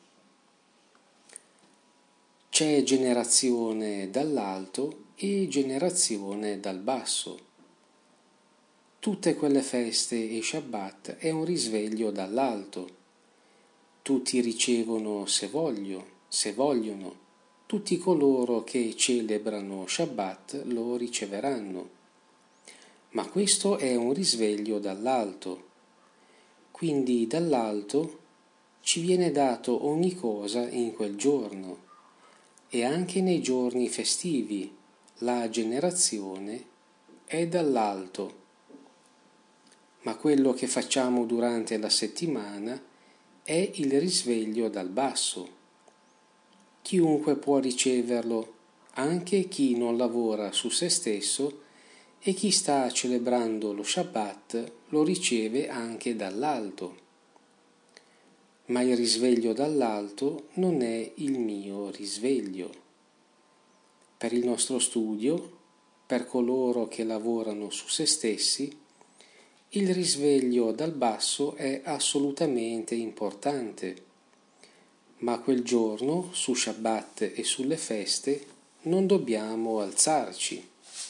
C'è generazione dall'alto e generazione dal basso. Tutte quelle feste e Shabbat è un risveglio dall'alto. Tutti ricevono se vogliono. Tutti coloro che celebrano Shabbat lo riceveranno. Ma questo è un risveglio dall'alto. Quindi dall'alto ci viene dato ogni cosa in quel giorno. E anche nei giorni festivi la generazione è dall'alto, ma quello che facciamo durante la settimana è il risveglio dal basso. Chiunque può riceverlo, anche chi non lavora su se stesso e chi sta celebrando lo Shabbat lo riceve anche dall'alto. Ma il risveglio dall'alto non è il mio risveglio. Per il nostro studio, per coloro che lavorano su se stessi, il risveglio dal basso è assolutamente importante, ma quel giorno, su Shabbat e sulle feste, non dobbiamo alzarci.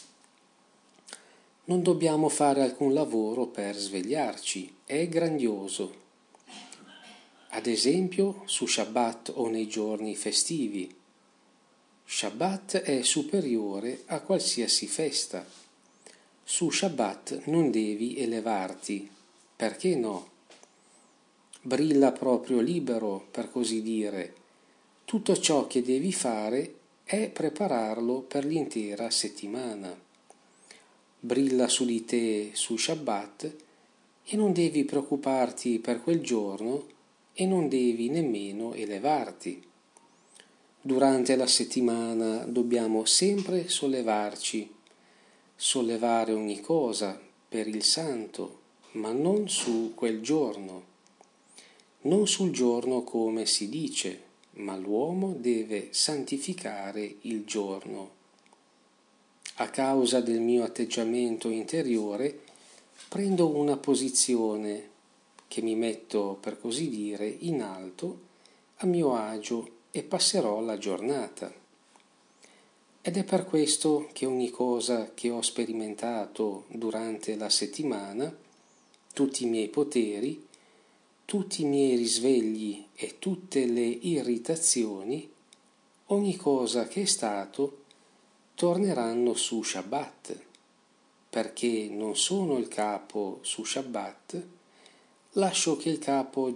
Non dobbiamo fare alcun lavoro per svegliarci, è grandioso. Ad esempio su Shabbat o nei giorni festivi. Shabbat è superiore a qualsiasi festa. Su Shabbat non devi elevarti. Perché no? Brilla proprio libero, per così dire. Tutto ciò che devi fare è prepararlo per l'intera settimana. Brilla su di te su Shabbat e non devi preoccuparti per quel giorno e non devi nemmeno elevarti. Durante la settimana dobbiamo sempre sollevare ogni cosa per il santo, ma non su quel giorno. Non sul giorno come si dice, ma l'uomo deve santificare il giorno. A causa del mio atteggiamento interiore, prendo una posizione che mi metto, per così dire, in alto, a mio agio e passerò la giornata. Ed è per questo che ogni cosa che ho sperimentato durante la settimana, tutti i miei poteri, tutti i miei risvegli e tutte le irritazioni, ogni cosa che è stato, torneranno su Shabbat, perché non sono il capo su Shabbat. Lascio che il capo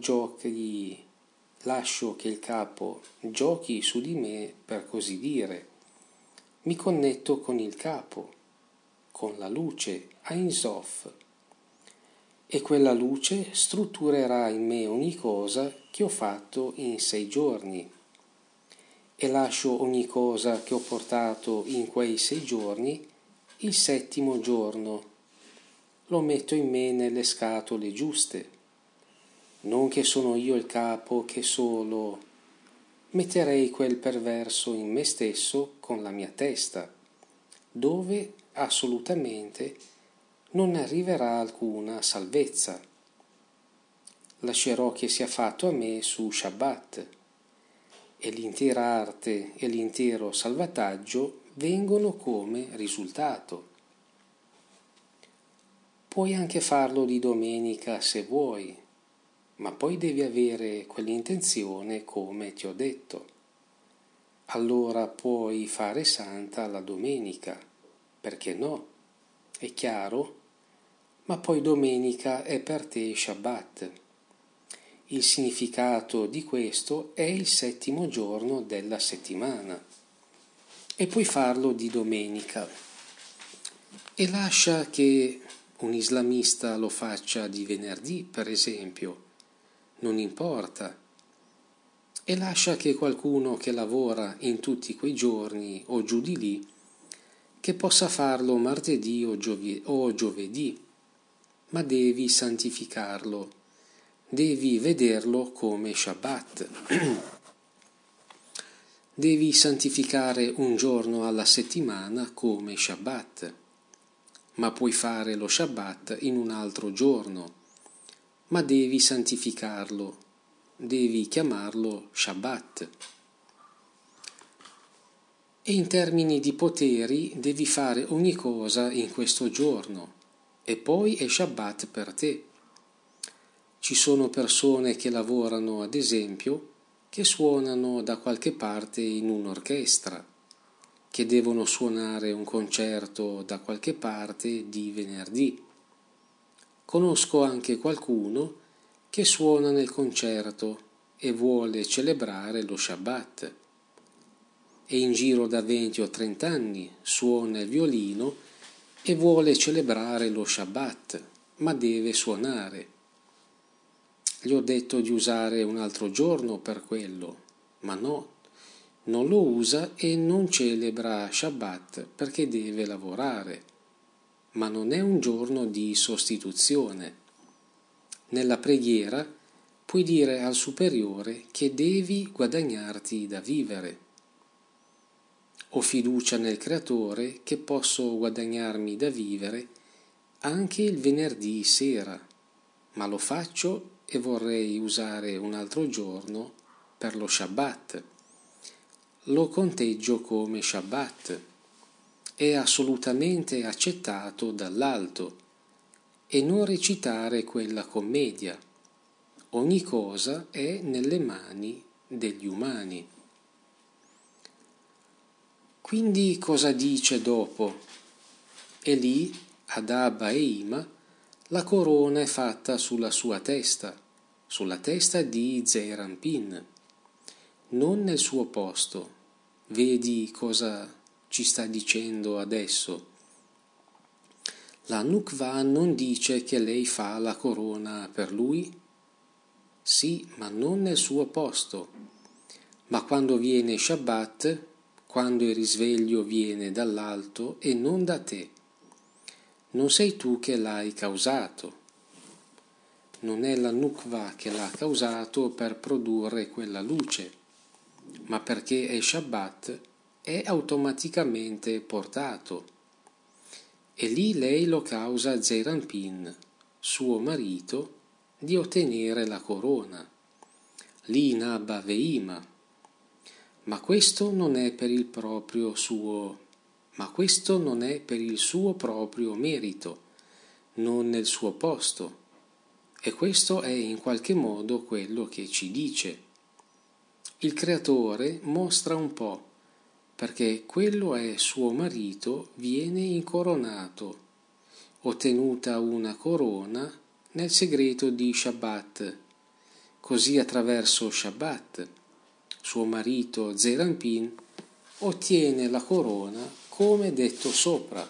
giochi su di me, per così dire. Mi connetto con il capo, con la luce, Ein Sof, e quella luce strutturerà in me ogni cosa che ho fatto in 6 giorni. e lascio ogni cosa che ho portato in quei 6 giorni, il 7° giorno lo metto in me nelle scatole giuste. Non che sono io il capo, che solo metterei quel perverso in me stesso con la mia testa, dove assolutamente non arriverà alcuna salvezza. Lascerò che sia fatto a me su Shabbat, e l'intera arte e l'intero salvataggio vengono come risultato. Puoi anche farlo di domenica se vuoi, ma poi devi avere quell'intenzione come ti ho detto. Allora puoi fare santa la domenica, perché no? È chiaro? Ma poi domenica è per te Shabbat. Il significato di questo è il 7° giorno della settimana e puoi farlo di domenica. E lascia che un islamista lo faccia di venerdì, per esempio, non importa. E lascia che qualcuno che lavora in tutti quei giorni o giù di lì, che possa farlo martedì o giovedì, ma devi santificarlo, devi vederlo come Shabbat. Devi santificare un giorno alla settimana come Shabbat, ma puoi fare lo Shabbat in un altro giorno, ma devi santificarlo, devi chiamarlo Shabbat. E in termini di poteri devi fare ogni cosa in questo giorno, e poi è Shabbat per te. Ci sono persone che lavorano, ad esempio, che suonano da qualche parte in un'orchestra, che devono suonare un concerto da qualche parte di venerdì. Conosco anche qualcuno che suona nel concerto e vuole celebrare lo Shabbat. E in giro da 20 o 30 anni suona il violino e vuole celebrare lo Shabbat, ma deve suonare. Gli ho detto di usare un altro giorno per quello, ma no, non lo usa e non celebra Shabbat perché deve lavorare. Ma non è un giorno di sostituzione. Nella preghiera puoi dire al superiore che devi guadagnarti da vivere. Ho fiducia nel Creatore che posso guadagnarmi da vivere anche il venerdì sera, ma lo faccio e vorrei usare un altro giorno per lo Shabbat. Lo conteggio come Shabbat. È assolutamente accettato dall'alto e non recitare quella commedia. Ogni cosa è nelle mani degli umani. Quindi cosa dice dopo? E lì, ad Abba e Ima, la corona è fatta sulla sua testa di Zeir Anpin, non nel suo posto. Vedi cosa ci sta dicendo adesso? La Nukva non dice che lei fa la corona per lui? Sì, ma non nel suo posto. Ma quando viene Shabbat, quando il risveglio viene dall'alto e non da te, non sei tu che l'hai causato. Non è la Nukva che l'ha causato per produrre quella luce, ma perché è Shabbat è automaticamente portato. E lì lei lo causa Zeir Anpin, suo marito, di ottenere la corona. Lì in Abba Veima. Ma questo non è per il suo proprio merito, non nel suo posto. E questo è in qualche modo quello che ci dice. Il Creatore mostra un po', perché quello è suo marito viene incoronato, ottenuta una corona nel segreto di Shabbat, così attraverso Shabbat, suo marito Zeir Anpin ottiene la corona come detto sopra.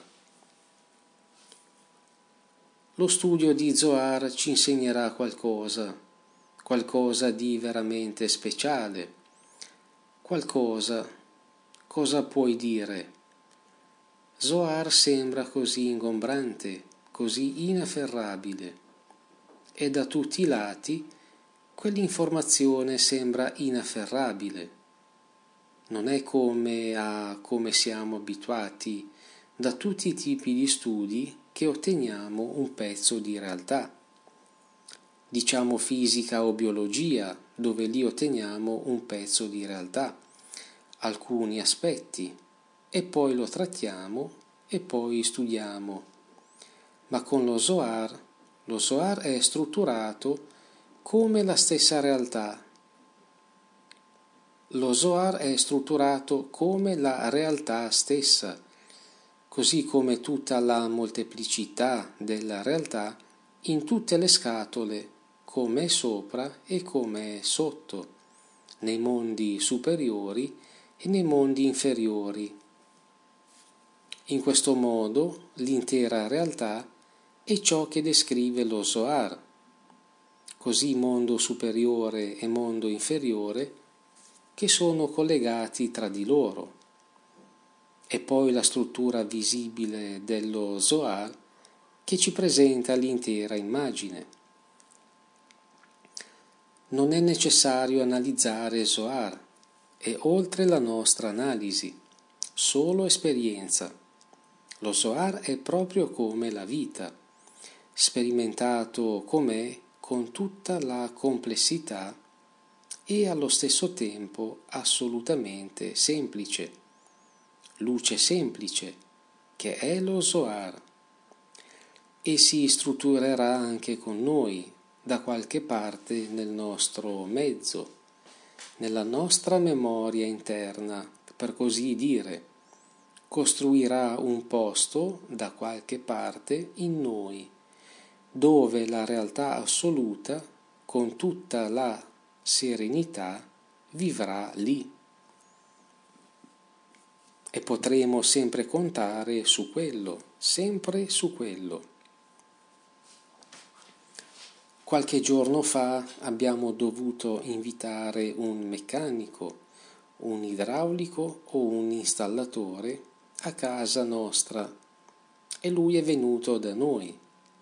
Lo studio di Zohar ci insegnerà qualcosa di veramente speciale, qualcosa, cosa puoi dire? Zohar sembra così ingombrante, così inafferrabile, e da tutti i lati quell'informazione sembra inafferrabile. Non è come siamo abituati da tutti i tipi di studi che otteniamo un pezzo di realtà. Diciamo fisica o biologia, dove lì otteniamo un pezzo di realtà, alcuni aspetti, e poi lo trattiamo e poi studiamo. Ma con lo Zohar è strutturato come la stessa realtà. Lo Zohar è strutturato come la realtà stessa, così come tutta la molteplicità della realtà in tutte le scatole, come è sopra e come è sotto, nei mondi superiori e nei mondi inferiori. In questo modo l'intera realtà è ciò che descrive lo Zohar. Così mondo superiore e mondo inferiore che sono collegati tra di loro. E poi la struttura visibile dello Zohar che ci presenta l'intera immagine. Non è necessario analizzare Zohar, è oltre la nostra analisi, solo esperienza. Lo Zohar è proprio come la vita, sperimentato com'è con tutta la complessità e allo stesso tempo assolutamente semplice, luce semplice, che è lo Zohar, e si strutturerà anche con noi, da qualche parte nel nostro mezzo, nella nostra memoria interna, per così dire, costruirà un posto da qualche parte in noi, dove la realtà assoluta, con tutta la serenità, vivrà lì. E potremo sempre contare su quello, sempre su quello. Qualche giorno fa abbiamo dovuto invitare un meccanico, un idraulico o un installatore a casa nostra e lui è venuto da noi.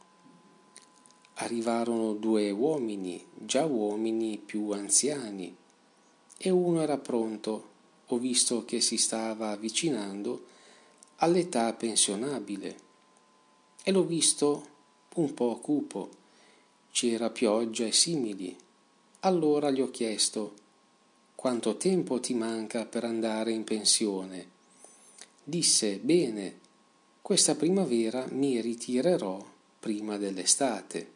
Arrivarono 2 uomini, già uomini più anziani, e uno era pronto. Ho visto che si stava avvicinando all'età pensionabile e l'ho visto un po' cupo. C'era pioggia e simili. Allora gli ho chiesto: quanto tempo ti manca per andare in pensione? Disse: bene, questa primavera mi ritirerò prima dell'estate.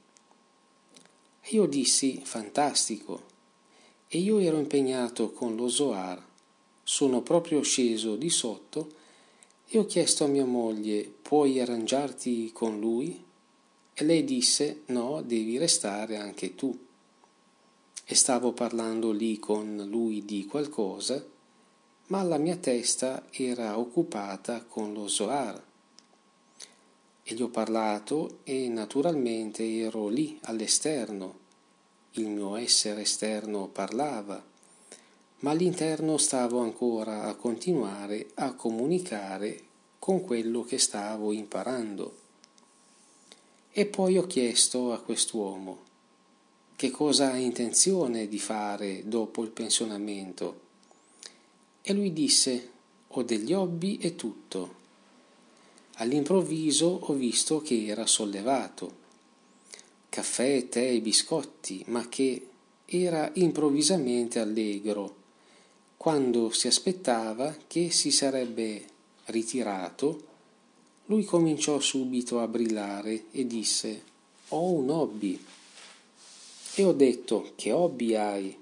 E io dissi: fantastico. E io ero impegnato con lo Zohar. Sono proprio sceso di sotto e ho chiesto a mia moglie: puoi arrangiarti con lui? E lei disse: no, devi restare anche tu. E stavo parlando lì con lui di qualcosa, ma la mia testa era occupata con lo Zohar. E gli ho parlato e naturalmente ero lì all'esterno. Il mio essere esterno parlava, ma all'interno stavo ancora a continuare a comunicare con quello che stavo imparando. E poi ho chiesto a quest'uomo: che cosa ha intenzione di fare dopo il pensionamento? E lui disse: ho degli hobby e tutto. All'improvviso ho visto che era sollevato. Caffè, tè e biscotti, ma che era improvvisamente allegro, quando si aspettava che si sarebbe ritirato. Lui cominciò subito a brillare e disse: ho un hobby. E ho detto: che hobby hai?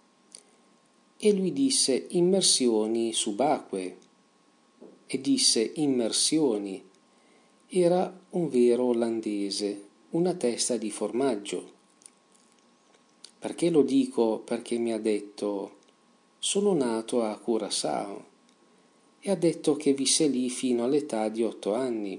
E lui disse: immersioni subacquee. E disse: immersioni. Era un vero olandese, una testa di formaggio. Perché lo dico? Perché mi ha detto: sono nato a Curaçao, e ha detto che visse lì fino all'età di 8 anni.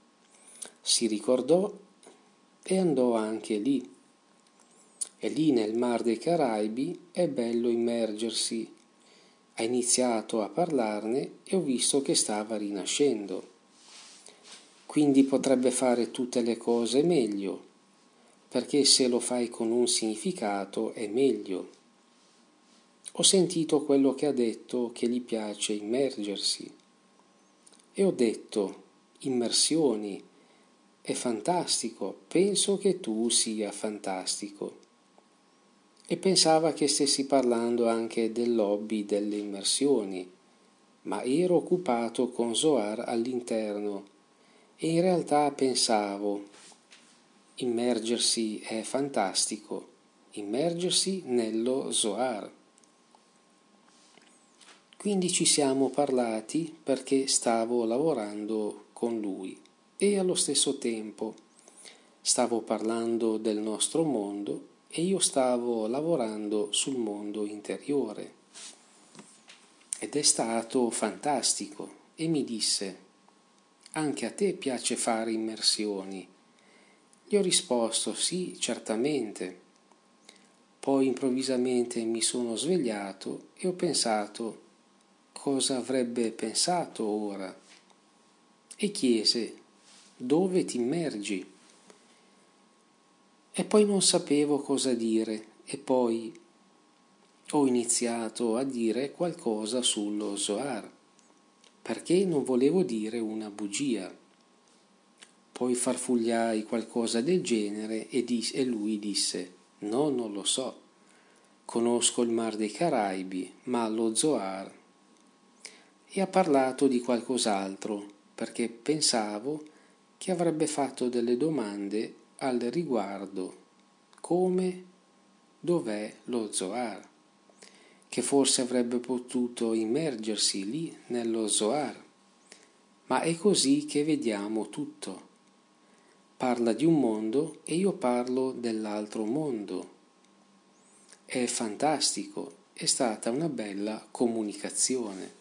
Si ricordò e andò anche lì. E lì nel Mar dei Caraibi è bello immergersi. Ha iniziato a parlarne e ho visto che stava rinascendo. Quindi potrebbe fare tutte le cose meglio, perché se lo fai con un significato è meglio. Ho sentito quello che ha detto, che gli piace immergersi, e ho detto: immersioni, è fantastico, penso che tu sia fantastico. E pensava che stessi parlando anche dell'hobby delle immersioni, ma ero occupato con Zohar all'interno e in realtà pensavo: immergersi è fantastico, immergersi nello Zohar. Quindi ci siamo parlati perché stavo lavorando con lui e allo stesso tempo stavo parlando del nostro mondo e io stavo lavorando sul mondo interiore. Ed è stato fantastico e mi disse: anche a te piace fare immersioni? Gli ho risposto: sì, certamente. Poi improvvisamente mi sono svegliato e ho pensato: cosa avrebbe pensato ora? E chiese: dove ti immergi? E poi non sapevo cosa dire e poi ho iniziato a dire qualcosa sullo Zohar, perché non volevo dire una bugia. Poi farfugliai qualcosa del genere e lui disse: no, non lo so, conosco il Mar dei Caraibi, ma lo Zohar. E ha parlato di qualcos'altro, perché pensavo che avrebbe fatto delle domande al riguardo, come, dov'è lo Zohar, che forse avrebbe potuto immergersi lì nello Zohar, ma è così che vediamo tutto. Parla di un mondo e io parlo dell'altro mondo. È fantastico, è stata una bella comunicazione.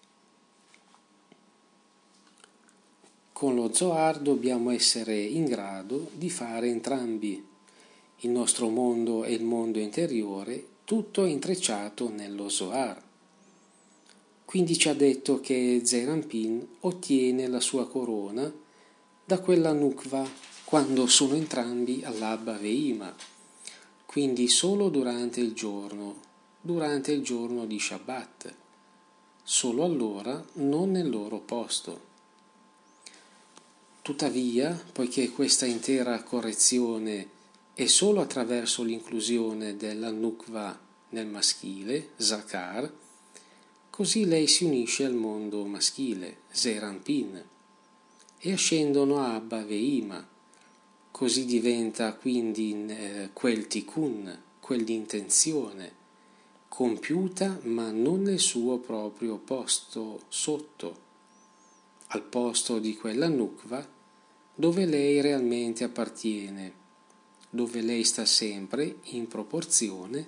Con lo Zohar dobbiamo essere in grado di fare entrambi, il nostro mondo e il mondo interiore, tutto intrecciato nello Zohar. Quindi ci ha detto che Zeir Anpin ottiene la sua corona da quella Nukva quando sono entrambi all'Abba Veima, quindi solo durante il giorno di Shabbat, solo allora non nel loro posto. Tuttavia, poiché questa intera correzione è solo attraverso l'inclusione della Nukva nel maschile, Zakar, così lei si unisce al mondo maschile, Zeir Anpin, e ascendono a Abba Veima, così diventa quindi quel tikkun, quell'intenzione, compiuta ma non nel suo proprio posto sotto, al posto di quella Nukva dove lei realmente appartiene, dove lei sta sempre in proporzione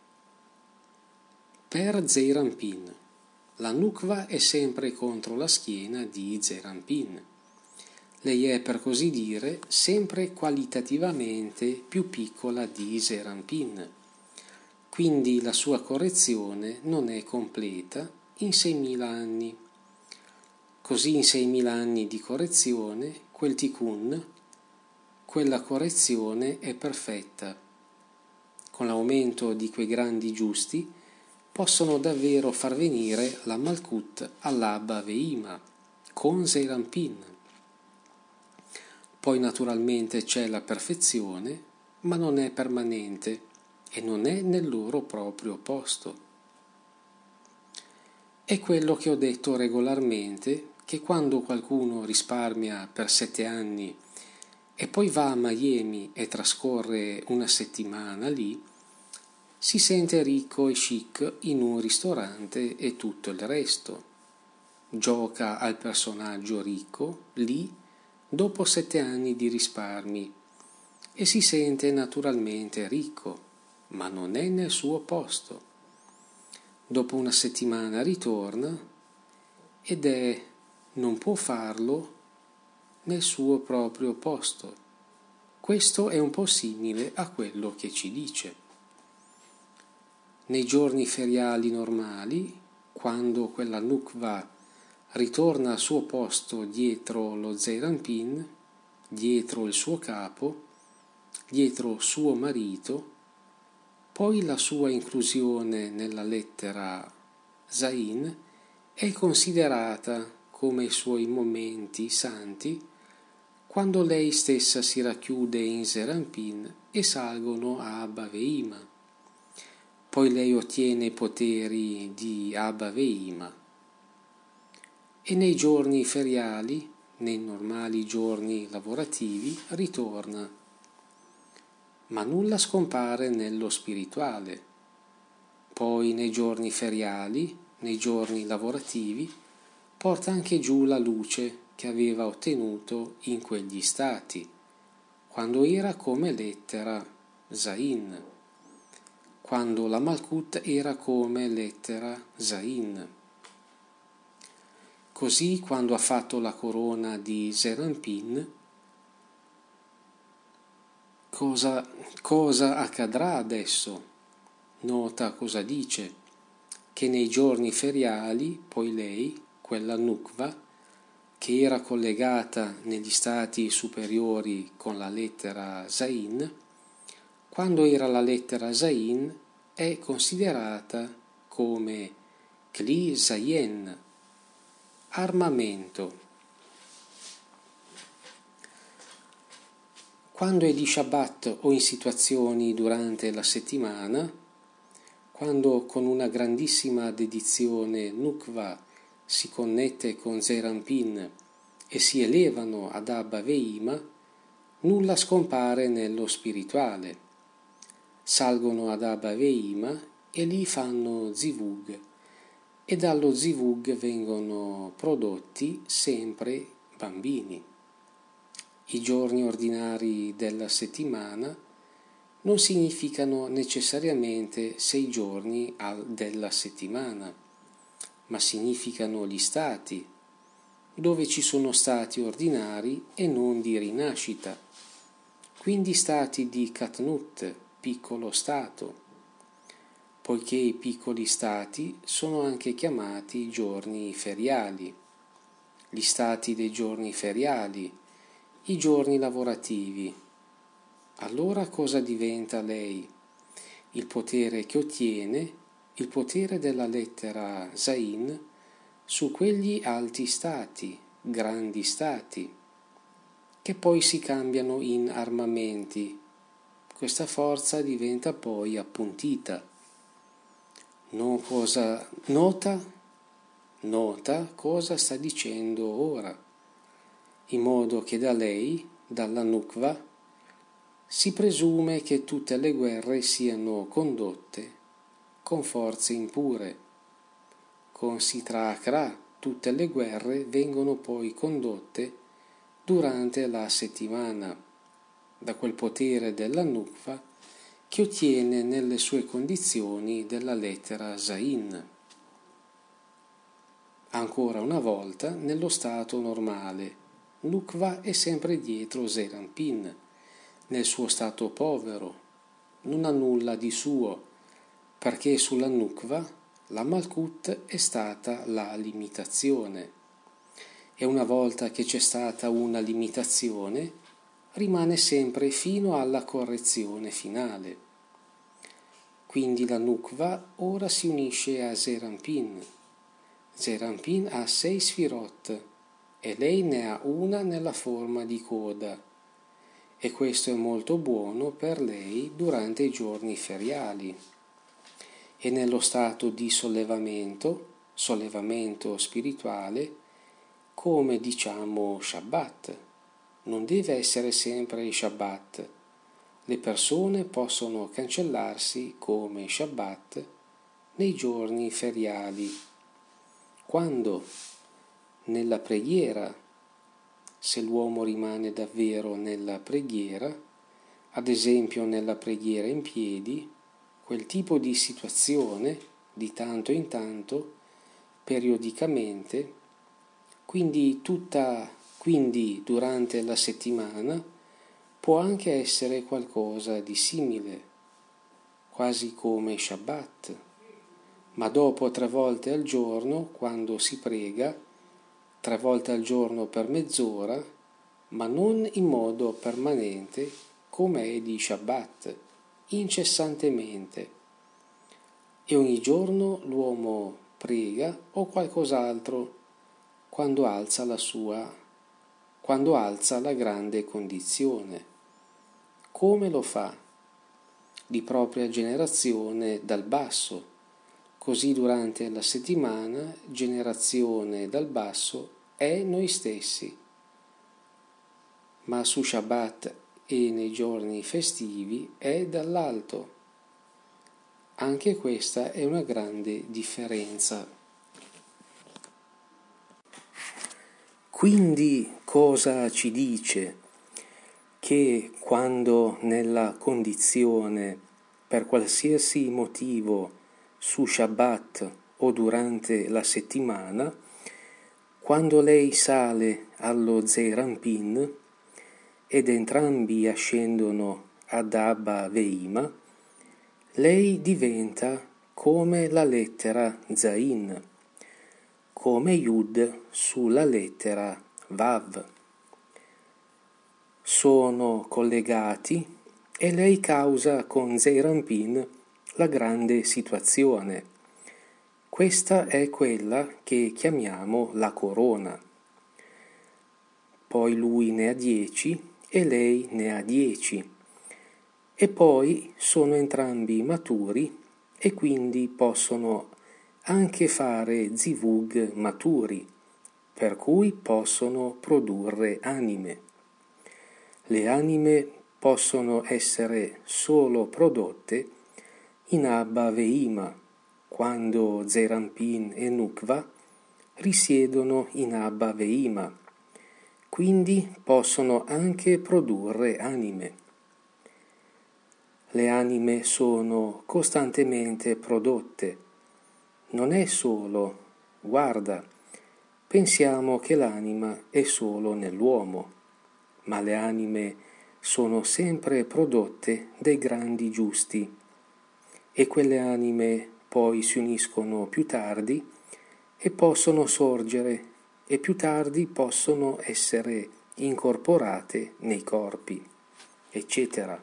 per Zeir Anpin. La Nukva è sempre contro la schiena di Zeir Anpin. Lei è, per così dire, sempre qualitativamente più piccola di Zeir Anpin. Quindi la sua correzione non è completa in 6.000 anni. Così in 6.000 anni di correzione, quel tikkun, quella correzione è perfetta. Con l'aumento di quei grandi giusti possono davvero far venire la Malkut all'Abba Veima, con Zeir Anpin. Poi naturalmente c'è la perfezione, ma non è permanente e non è nel loro proprio posto. È quello che ho detto regolarmente, che quando qualcuno risparmia per 7 anni e poi va a Miami e trascorre una settimana lì, si sente ricco e chic in un ristorante e tutto il resto. Gioca al personaggio ricco lì dopo 7 anni di risparmi e si sente naturalmente ricco, ma non è nel suo posto. Dopo una settimana ritorna ed non può farlo nel suo proprio posto. Questo è un po' simile a quello che ci dice. Nei giorni feriali normali, quando quella nukva ritorna al suo posto dietro lo Zeir Anpin, dietro il suo capo, dietro suo marito, poi la sua inclusione nella lettera Zain è considerata come i suoi momenti santi quando lei stessa si racchiude in Zeir Anpin e salgono a Abba Veima. Poi lei ottiene i poteri di Abba Veima e nei giorni feriali, nei normali giorni lavorativi, ritorna. Ma nulla scompare nello spirituale. Poi nei giorni feriali, nei giorni lavorativi, porta anche giù la luce che aveva ottenuto in quegli stati, quando era come lettera Zain, quando la Malkut era come lettera Zain. Così quando ha fatto la corona di Zeir Anpin, cosa accadrà adesso? Nota cosa dice, che nei giorni feriali poi lei, quella nukva, che era collegata negli stati superiori con la lettera Zain, quando era la lettera Zain è considerata come Kli Zayen, armamento. Quando è di Shabbat o in situazioni durante la settimana, quando con una grandissima dedizione nukva si connette con Zeir Anpin e si elevano ad Abba Veima, nulla scompare nello spirituale. Salgono ad Abba Veima e lì fanno zivug, e dallo zivug vengono prodotti sempre bambini. I giorni ordinari della settimana non significano necessariamente 6 giorni della settimana, ma significano gli stati, dove ci sono stati ordinari e non di rinascita, quindi stati di Katnut, piccolo stato, poiché i piccoli stati sono anche chiamati giorni feriali, gli stati dei giorni feriali, i giorni lavorativi. Allora cosa diventa lei? Il potere che ottiene, il potere della lettera Zain su quegli alti stati, grandi stati, che poi si cambiano in armamenti. Questa forza diventa poi appuntita. Nota cosa sta dicendo ora, in modo che da lei, dalla nukva, si presume che tutte le guerre siano condotte con forze impure. Con Sitra Akra tutte le guerre vengono poi condotte durante la settimana, da quel potere della nukva che ottiene nelle sue condizioni della lettera Zain. Ancora una volta nello stato normale, nukva è sempre dietro Zeir Anpin, nel suo stato povero, non ha nulla di suo, perché sulla nukva la Malkut è stata la limitazione, e una volta che c'è stata una limitazione, rimane sempre fino alla correzione finale. Quindi la nukva ora si unisce a Zeir Anpin. Zeir Anpin ha 6 sfirot e lei ne ha una nella forma di coda, e questo è molto buono per lei durante i giorni feriali. E nello stato di sollevamento spirituale, come diciamo Shabbat. Non deve essere sempre Shabbat. Le persone possono cancellarsi come Shabbat nei giorni feriali. Quando? Nella preghiera. Se l'uomo rimane davvero nella preghiera, ad esempio nella preghiera in piedi, quel tipo di situazione, di tanto in tanto, periodicamente, quindi durante la settimana, può anche essere qualcosa di simile, quasi come Shabbat, ma dopo 3 volte al giorno, quando si prega, 3 volte al giorno per mezz'ora, ma non in modo permanente come è di Shabbat, incessantemente. E ogni giorno l'uomo prega o qualcos'altro quando alza la grande condizione. Come lo fa? Di propria generazione dal basso, così durante la settimana generazione dal basso è noi stessi, ma su Shabbat e nei giorni festivi è dall'alto. Anche questa è una grande differenza. Quindi cosa ci dice? Che quando nella condizione, per qualsiasi motivo, su Shabbat o durante la settimana, quando lei sale allo Zeir Anpin ed entrambi ascendono ad Abba Veima, lei diventa come la lettera Zain, come Yud sulla lettera Vav. Sono collegati e lei causa con Zeir Anpin la grande situazione. Questa è quella che chiamiamo la corona. Poi lui ne ha 10 e lei ne ha 10. E poi sono entrambi maturi e quindi possono anche fare zivug maturi, per cui possono produrre anime. Le anime possono essere solo prodotte in Abba Veima, quando Zeir Anpin e Nukva risiedono in Abba Veima, quindi possono anche produrre anime. Le anime sono costantemente prodotte. Non è solo, guarda, pensiamo che l'anima è solo nell'uomo, ma le anime sono sempre prodotte dai grandi giusti e quelle anime poi si uniscono più tardi e possono sorgere e più tardi possono essere incorporate nei corpi, eccetera.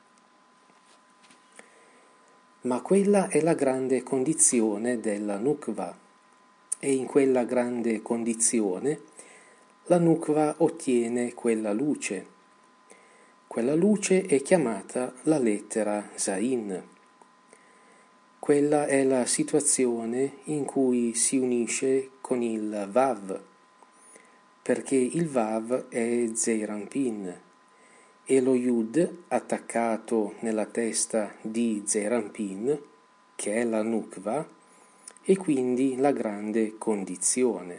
Ma quella è la grande condizione della Nukva, e in quella grande condizione la Nukva ottiene quella luce. Quella luce è chiamata la lettera Zain. Quella è la situazione in cui si unisce con il Vav, perché il Vav è Zeir Anpin e lo Yud attaccato nella testa di Zeir Anpin, che è la Nukva, e quindi la grande condizione.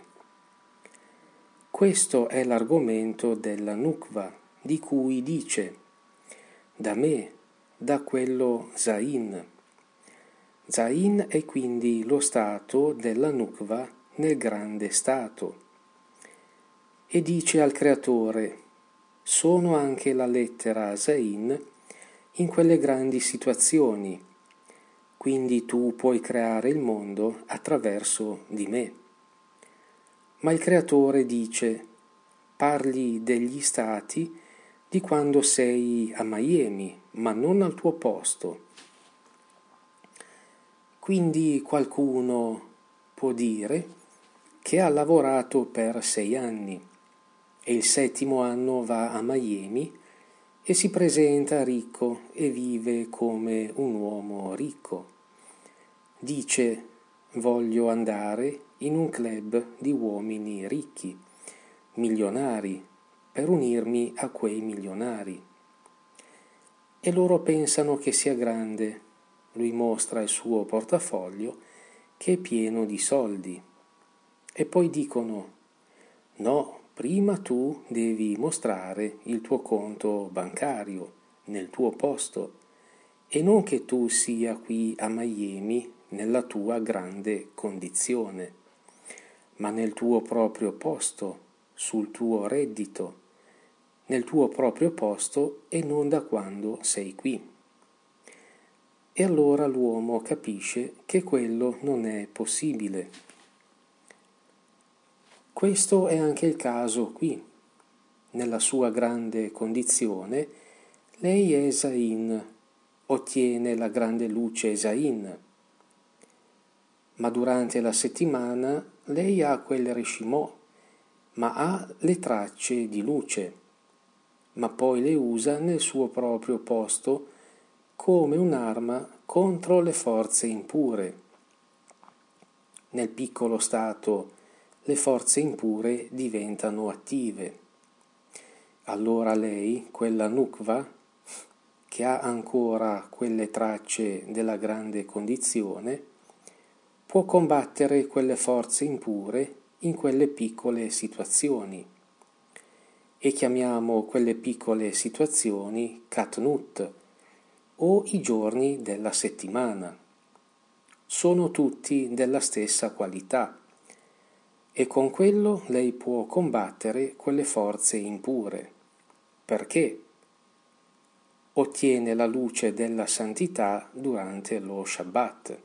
Questo è l'argomento della Nukva, di cui dice: da me, da quello Zain. Zain è quindi lo stato della Nukva nel grande stato. E dice al creatore: sono anche la lettera Zain in quelle grandi situazioni, quindi tu puoi creare il mondo attraverso di me. Ma il creatore dice: parli degli stati di quando sei a Miami, ma non al tuo posto. Quindi qualcuno può dire che ha lavorato per 6 anni e il 7° anno va a Miami e si presenta ricco e vive come un uomo ricco. Dice: voglio andare in un club di uomini ricchi, milionari, per unirmi a quei milionari. E loro pensano che sia grande. Lui mostra il suo portafoglio che è pieno di soldi. E poi dicono: no, prima tu devi mostrare il tuo conto bancario nel tuo posto e non che tu sia qui a Miami nella tua grande condizione, ma nel tuo proprio posto, sul tuo reddito, nel tuo proprio posto e non da quando sei qui. E allora l'uomo capisce che quello non è possibile. Questo è anche il caso qui. Nella sua grande condizione, lei è Esain, ottiene la grande luce Esain, ma durante la settimana lei ha quel Rishimò, ma ha le tracce di luce, ma poi le usa nel suo proprio posto come un'arma contro le forze impure. Nel piccolo stato le forze impure diventano attive. Allora lei, quella Nukva, che ha ancora quelle tracce della grande condizione, può combattere quelle forze impure in quelle piccole situazioni. E chiamiamo quelle piccole situazioni Katnut, o i giorni della settimana. Sono tutti della stessa qualità, e con quello lei può combattere quelle forze impure. Perché? Ottiene la luce della santità durante lo Shabbat.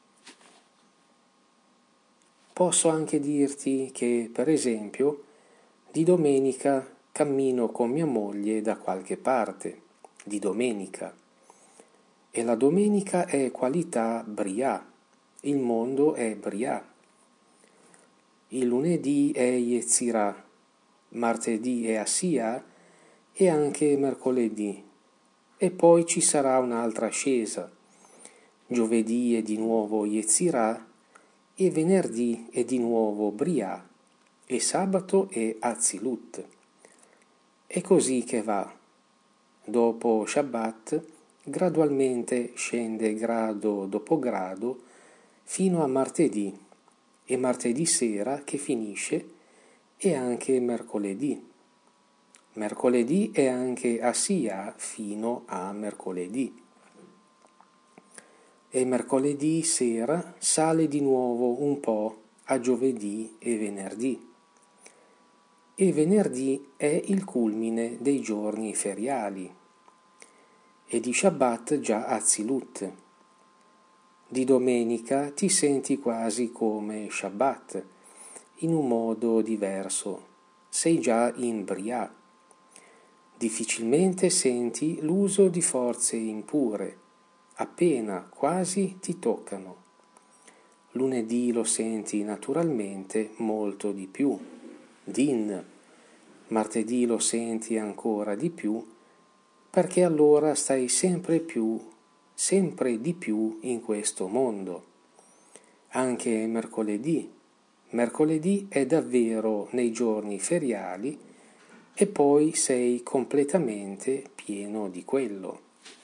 Posso anche dirti che, per esempio, di domenica cammino con mia moglie da qualche parte, di domenica, e la domenica è qualità Brià, il mondo è Brià. Il lunedì è Yetzirah, martedì è Assia e anche mercoledì. E poi ci sarà un'altra ascesa. Giovedì è di nuovo Yetzirah e venerdì è di nuovo Brià e sabato è Azilut. È così che va. Dopo Shabbat gradualmente scende grado dopo grado fino a martedì e martedì sera che finisce e anche mercoledì. Mercoledì è anche Assia fino a mercoledì. E mercoledì sera sale di nuovo un po' a giovedì e venerdì. E venerdì è il culmine dei giorni feriali. E di Shabbat già Azilut. Di domenica ti senti quasi come Shabbat, in un modo diverso. Sei già in Brià. Difficilmente senti l'uso di forze impure, appena quasi ti toccano. Lunedì lo senti naturalmente molto di più, Din. Martedì lo senti ancora di più, perché allora stai sempre di più in questo mondo. Anche mercoledì. Mercoledì è davvero nei giorni feriali e poi sei completamente pieno di quello.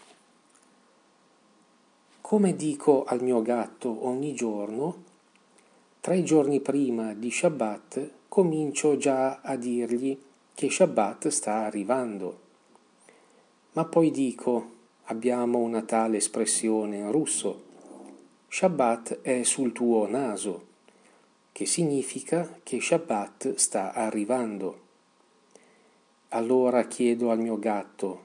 Come dico al mio gatto ogni giorno, 3 giorni prima di Shabbat comincio già a dirgli che Shabbat sta arrivando. Ma poi dico, abbiamo una tale espressione in russo, Shabbat è sul tuo naso, che significa che Shabbat sta arrivando. Allora chiedo al mio gatto,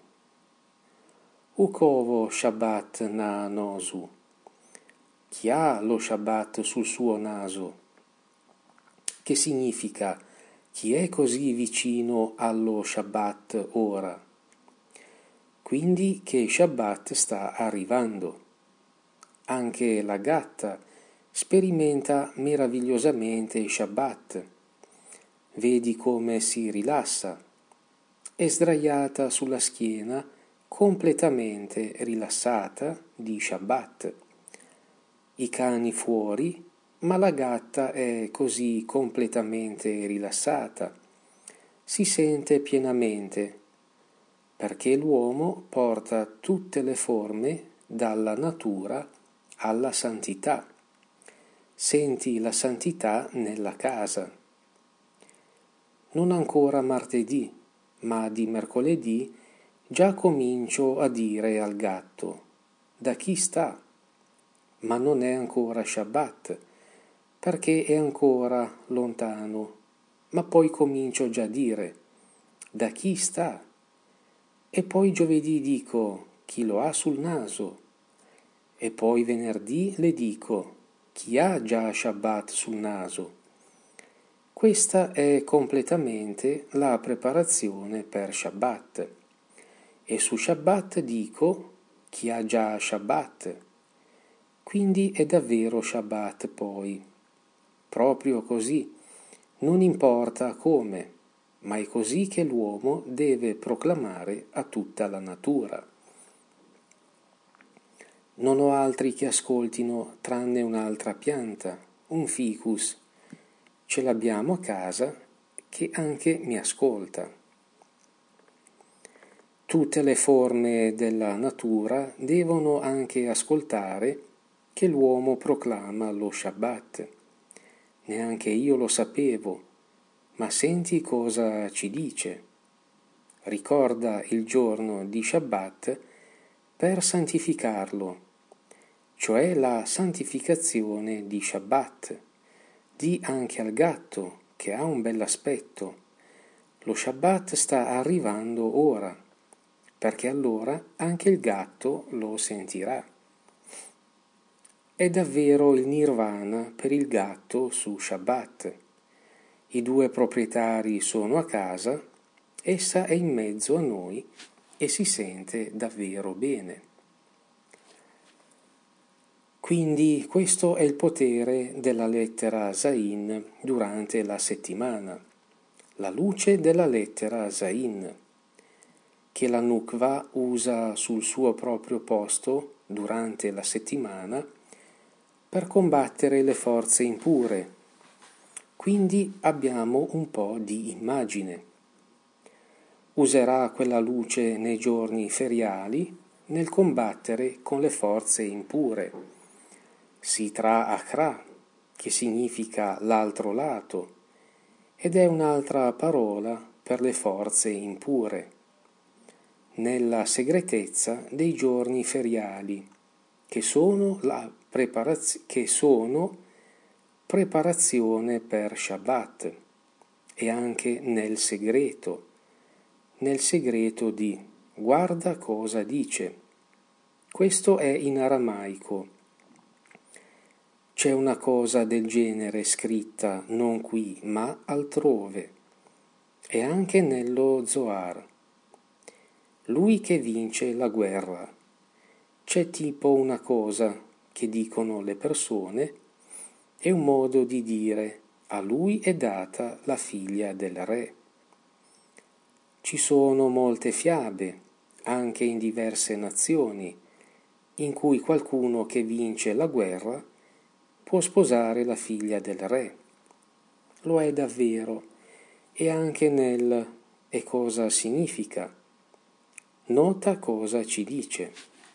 Ukovo Shabbat na nosu? Chi ha lo Shabbat sul suo naso? Che significa chi è così vicino allo Shabbat ora? Quindi che Shabbat sta arrivando. Anche la gatta sperimenta meravigliosamente Shabbat. Vedi come si rilassa. È sdraiata sulla schiena, completamente rilassata di Shabbat. I cani fuori, ma la gatta è così completamente rilassata. Si sente pienamente, perché l'uomo porta tutte le forme dalla natura alla santità. Senti la santità nella casa. Non ancora martedì, ma di mercoledì già comincio a dire al gatto, da chi sta? Ma non è ancora Shabbat, perché è ancora lontano, ma poi comincio già a dire, da chi sta? E poi giovedì dico, chi lo ha sul naso? e poi venerdì le dico: chi ha già Shabbat sul naso? Questa è completamente la preparazione per Shabbat. E su Shabbat dico: chi ha già Shabbat? Quindi è davvero Shabbat poi. Proprio così. Non importa come, ma è così che l'uomo deve proclamare a tutta la natura. Non ho altri che ascoltino tranne un'altra pianta, un ficus. Ce l'abbiamo a casa che anche mi ascolta. Tutte le forme della natura devono anche ascoltare che l'uomo proclama lo Shabbat. Neanche io lo sapevo, ma senti cosa ci dice. Ricorda il giorno di Shabbat per santificarlo, cioè la santificazione di Shabbat. Di anche al gatto, che ha un bell'aspetto: lo Shabbat sta arrivando ora, perché allora anche il gatto lo sentirà. È davvero il nirvana per il gatto su Shabbat. I due proprietari sono a casa, essa è in mezzo a noi e si sente davvero bene. Quindi questo è il potere della lettera Zain durante la settimana, la luce della lettera Zain, che la Nukva usa sul suo proprio posto durante la settimana per combattere le forze impure. Quindi abbiamo un po' di immagine. Userà quella luce nei giorni feriali nel combattere con le forze impure. Sitra Achra, che significa l'altro lato, ed è un'altra parola per le forze impure. Nella segretezza dei giorni feriali, che sono preparazione per Shabbat, e anche nel segreto di guarda cosa dice. Questo è in aramaico. C'è una cosa del genere scritta non qui, ma altrove, e anche nello Zohar. Lui che vince la guerra. C'è tipo una cosa che dicono le persone, è un modo di dire: a lui è data la figlia del re. Ci sono molte fiabe, anche in diverse nazioni, in cui qualcuno che vince la guerra può sposare la figlia del re. Lo è davvero, e anche nel e cosa significa. Nota cosa ci dice.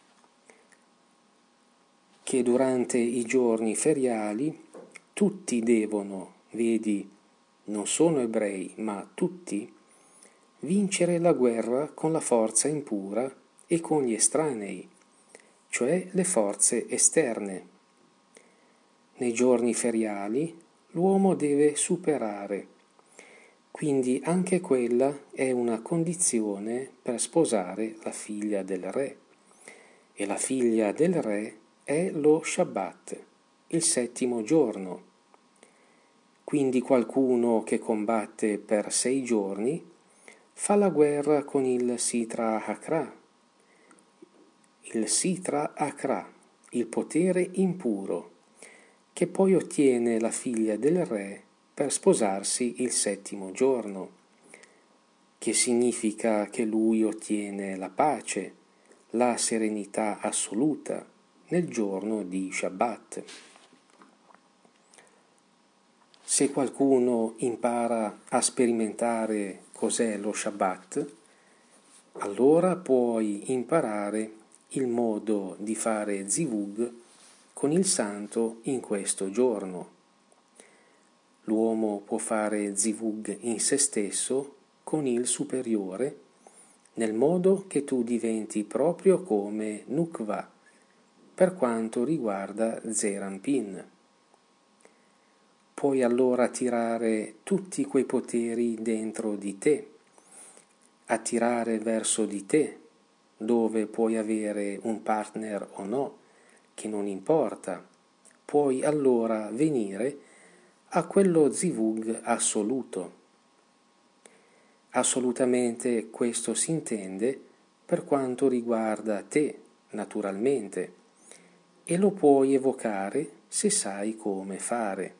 Che durante i giorni feriali tutti devono, vedi, non sono ebrei, ma tutti, vincere la guerra con la forza impura e con gli estranei, cioè le forze esterne. Nei giorni feriali l'uomo deve superare, quindi anche quella è una condizione per sposare la figlia del re, e la figlia del re è lo Shabbat, il settimo giorno. Quindi qualcuno che combatte per 6 giorni fa la guerra con il Sitra Achra. Il Sitra Achra, il potere impuro, che poi ottiene la figlia del re per sposarsi il settimo giorno, che significa che lui ottiene la pace, la serenità assoluta nel giorno di Shabbat. Se qualcuno impara a sperimentare cos'è lo Shabbat, allora puoi imparare il modo di fare zivug con il santo in questo giorno. L'uomo può fare zivug in se stesso con il superiore, nel modo che tu diventi proprio come Nukva, per quanto riguarda Zerampin. Puoi allora attirare tutti quei poteri dentro di te, attirare verso di te, dove puoi avere un partner o no, che non importa, puoi allora venire a quello zivug assoluto. Assolutamente questo si intende per quanto riguarda te, naturalmente, e lo puoi evocare se sai come fare.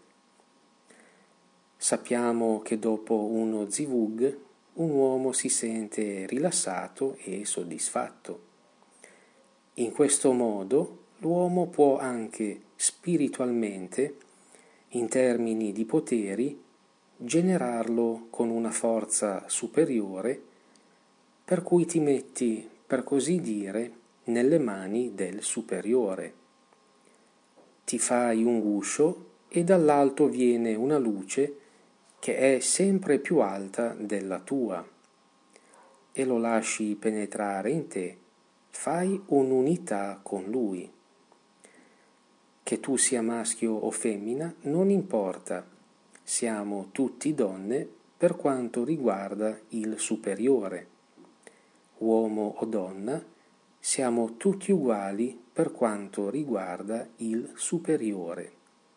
Sappiamo che dopo uno zivug un uomo si sente rilassato e soddisfatto. In questo modo l'uomo può anche spiritualmente, in termini di poteri, generarlo con una forza superiore, per cui ti metti, per così dire, nelle mani del superiore. Ti fai un guscio e dall'alto viene una luce che è sempre più alta della tua, e lo lasci penetrare in te, fai un'unità con lui. Che tu sia maschio o femmina non importa, siamo tutti donne per quanto riguarda il superiore. Uomo o donna, siamo tutti uguali per quanto riguarda il superiore.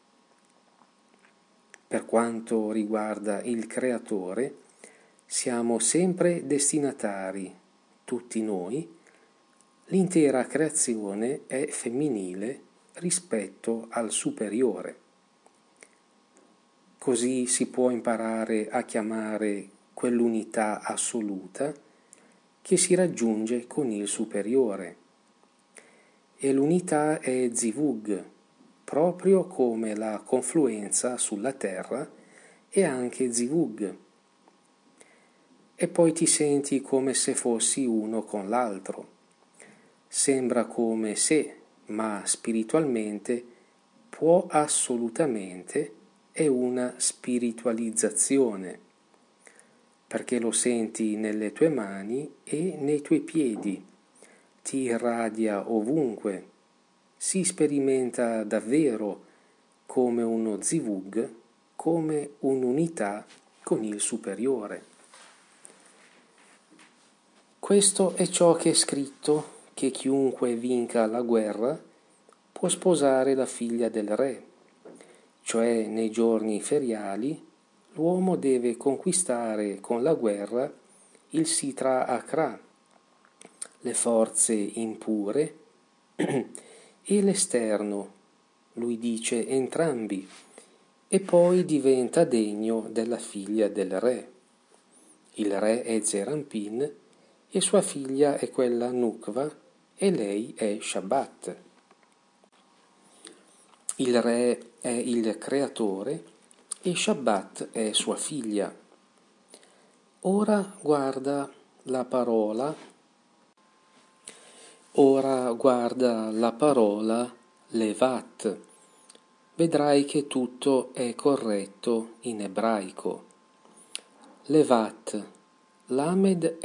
Per quanto riguarda il creatore, siamo sempre destinatari, tutti noi. L'intera creazione è femminile rispetto al superiore. Così si può imparare a chiamare quell'unità assoluta che si raggiunge con il superiore. E l'unità è zivug, proprio come la confluenza sulla terra è anche zivug. E poi ti senti come se fossi uno con l'altro. Sembra come se, ma spiritualmente, può assolutamente, è una spiritualizzazione, perché lo senti nelle tue mani e nei tuoi piedi, ti irradia ovunque, si sperimenta davvero come uno zivug, come un'unità con il superiore. Questo è ciò che è scritto, che chiunque vinca la guerra può sposare la figlia del re, cioè nei giorni feriali l'uomo deve conquistare con la guerra il Sitra Akra, le forze impure e l'esterno, lui dice entrambi, e poi diventa degno della figlia del re. Il re è Zerampin e sua figlia è quella Nukva e lei è Shabbat. Il re è il creatore e Shabbat è sua figlia. Ora guarda la parola Levat. Vedrai che tutto è corretto in ebraico. Levat, l'Amed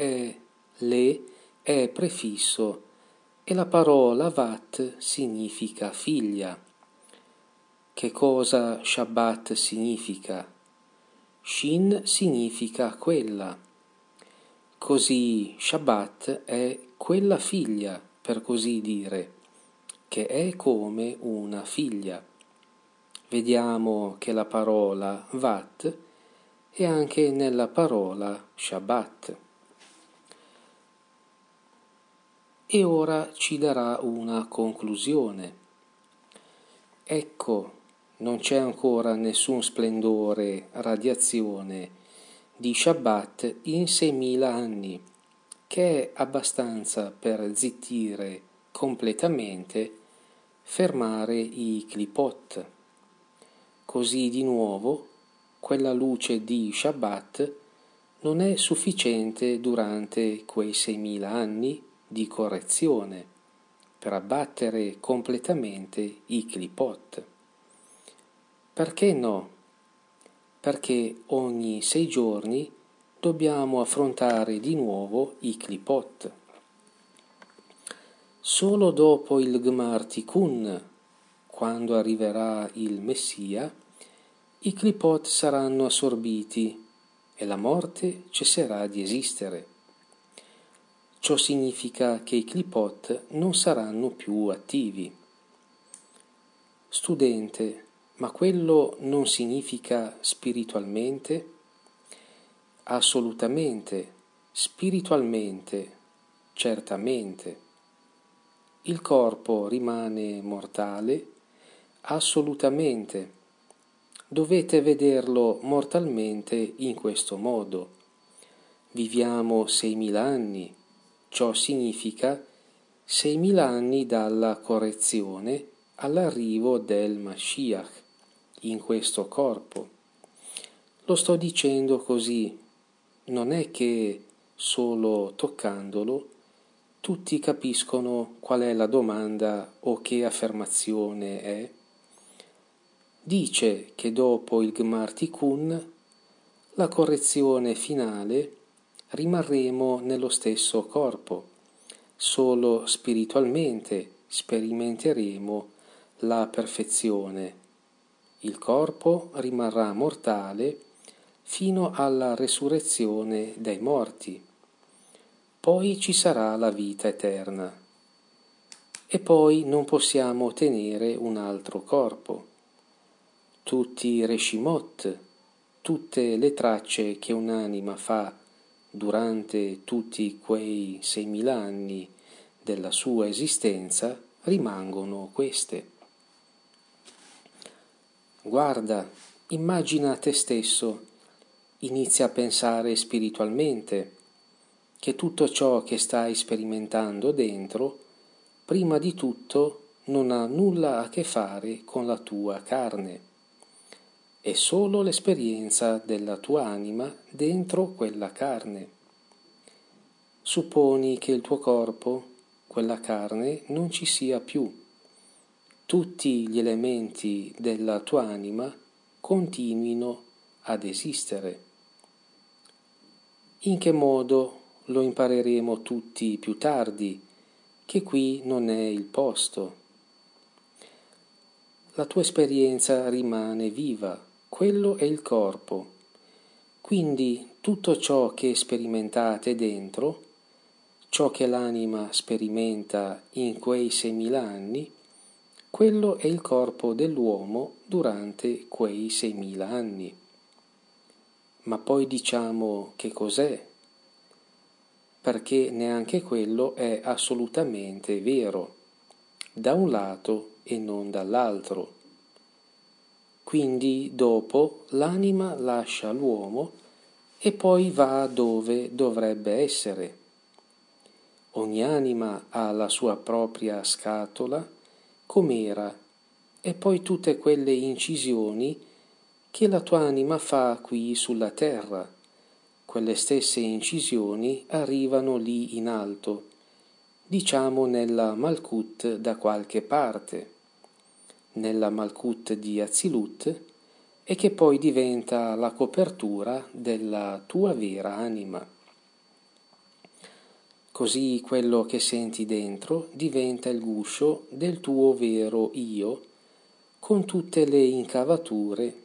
è prefisso e la parola Vat significa figlia. Che cosa Shabbat significa? Shin significa quella. Così Shabbat è quella figlia, per così dire, che è come una figlia. Vediamo che la parola Vat è anche nella parola Shabbat. E ora ci darà una conclusione. Ecco, non c'è ancora nessun splendore, radiazione di Shabbat in 6.000 anni, che è abbastanza per zittire completamente, fermare i clipot. Così di nuovo quella luce di Shabbat non è sufficiente durante quei 6.000 anni di correzione per abbattere completamente i clipot. Perché no? Perché ogni 6 giorni dobbiamo affrontare di nuovo i clipot. Solo dopo il Gmar Tikkun, quando arriverà il Messia, i clipot saranno assorbiti e la morte cesserà di esistere. Ciò significa che i clipot non saranno più attivi. Studente, ma quello non significa spiritualmente? Assolutamente, spiritualmente, certamente. Il corpo rimane mortale? Assolutamente. Dovete vederlo mortalmente in questo modo. Viviamo 6.000 anni, ciò significa 6.000 anni dalla correzione all'arrivo del Mashiach in questo corpo. Lo sto dicendo così, non è che solo toccandolo tutti capiscono qual è la domanda o che affermazione è. Dice che dopo il Gmar Tikkun, la correzione finale, rimarremo nello stesso corpo, solo spiritualmente sperimenteremo la perfezione. Il corpo rimarrà mortale fino alla resurrezione dai morti. Poi ci sarà la vita eterna. E poi non possiamo ottenere un altro corpo. Tutti i Reshimot, tutte le tracce che un'anima fa durante tutti quei 6.000 anni della sua esistenza rimangono queste. Guarda, immagina te stesso, inizia a pensare spiritualmente che tutto ciò che stai sperimentando dentro, prima di tutto, non ha nulla a che fare con la tua carne. È solo l'esperienza della tua anima dentro quella carne. Supponi che il tuo corpo, quella carne, non ci sia più. Tutti gli elementi della tua anima continuino ad esistere. In che modo lo impareremo tutti più tardi, che qui non è il posto. La tua esperienza rimane viva, quello è il corpo. Quindi tutto ciò che sperimentate dentro, ciò che l'anima sperimenta in quei 6.000 anni, quello è il corpo dell'uomo durante quei 6.000 anni. Ma poi diciamo che cos'è? Perché neanche quello è assolutamente vero, da un lato e non dall'altro. Quindi dopo l'anima lascia l'uomo e poi va dove dovrebbe essere. Ogni anima ha la sua propria scatola, com'era, e poi tutte quelle incisioni che la tua anima fa qui sulla terra. Quelle stesse incisioni arrivano lì in alto, diciamo nella Malkut da qualche parte, nella Malkut di Azilut, e che poi diventa la copertura della tua vera anima. Così quello che senti dentro diventa il guscio del tuo vero io, con tutte le incavature,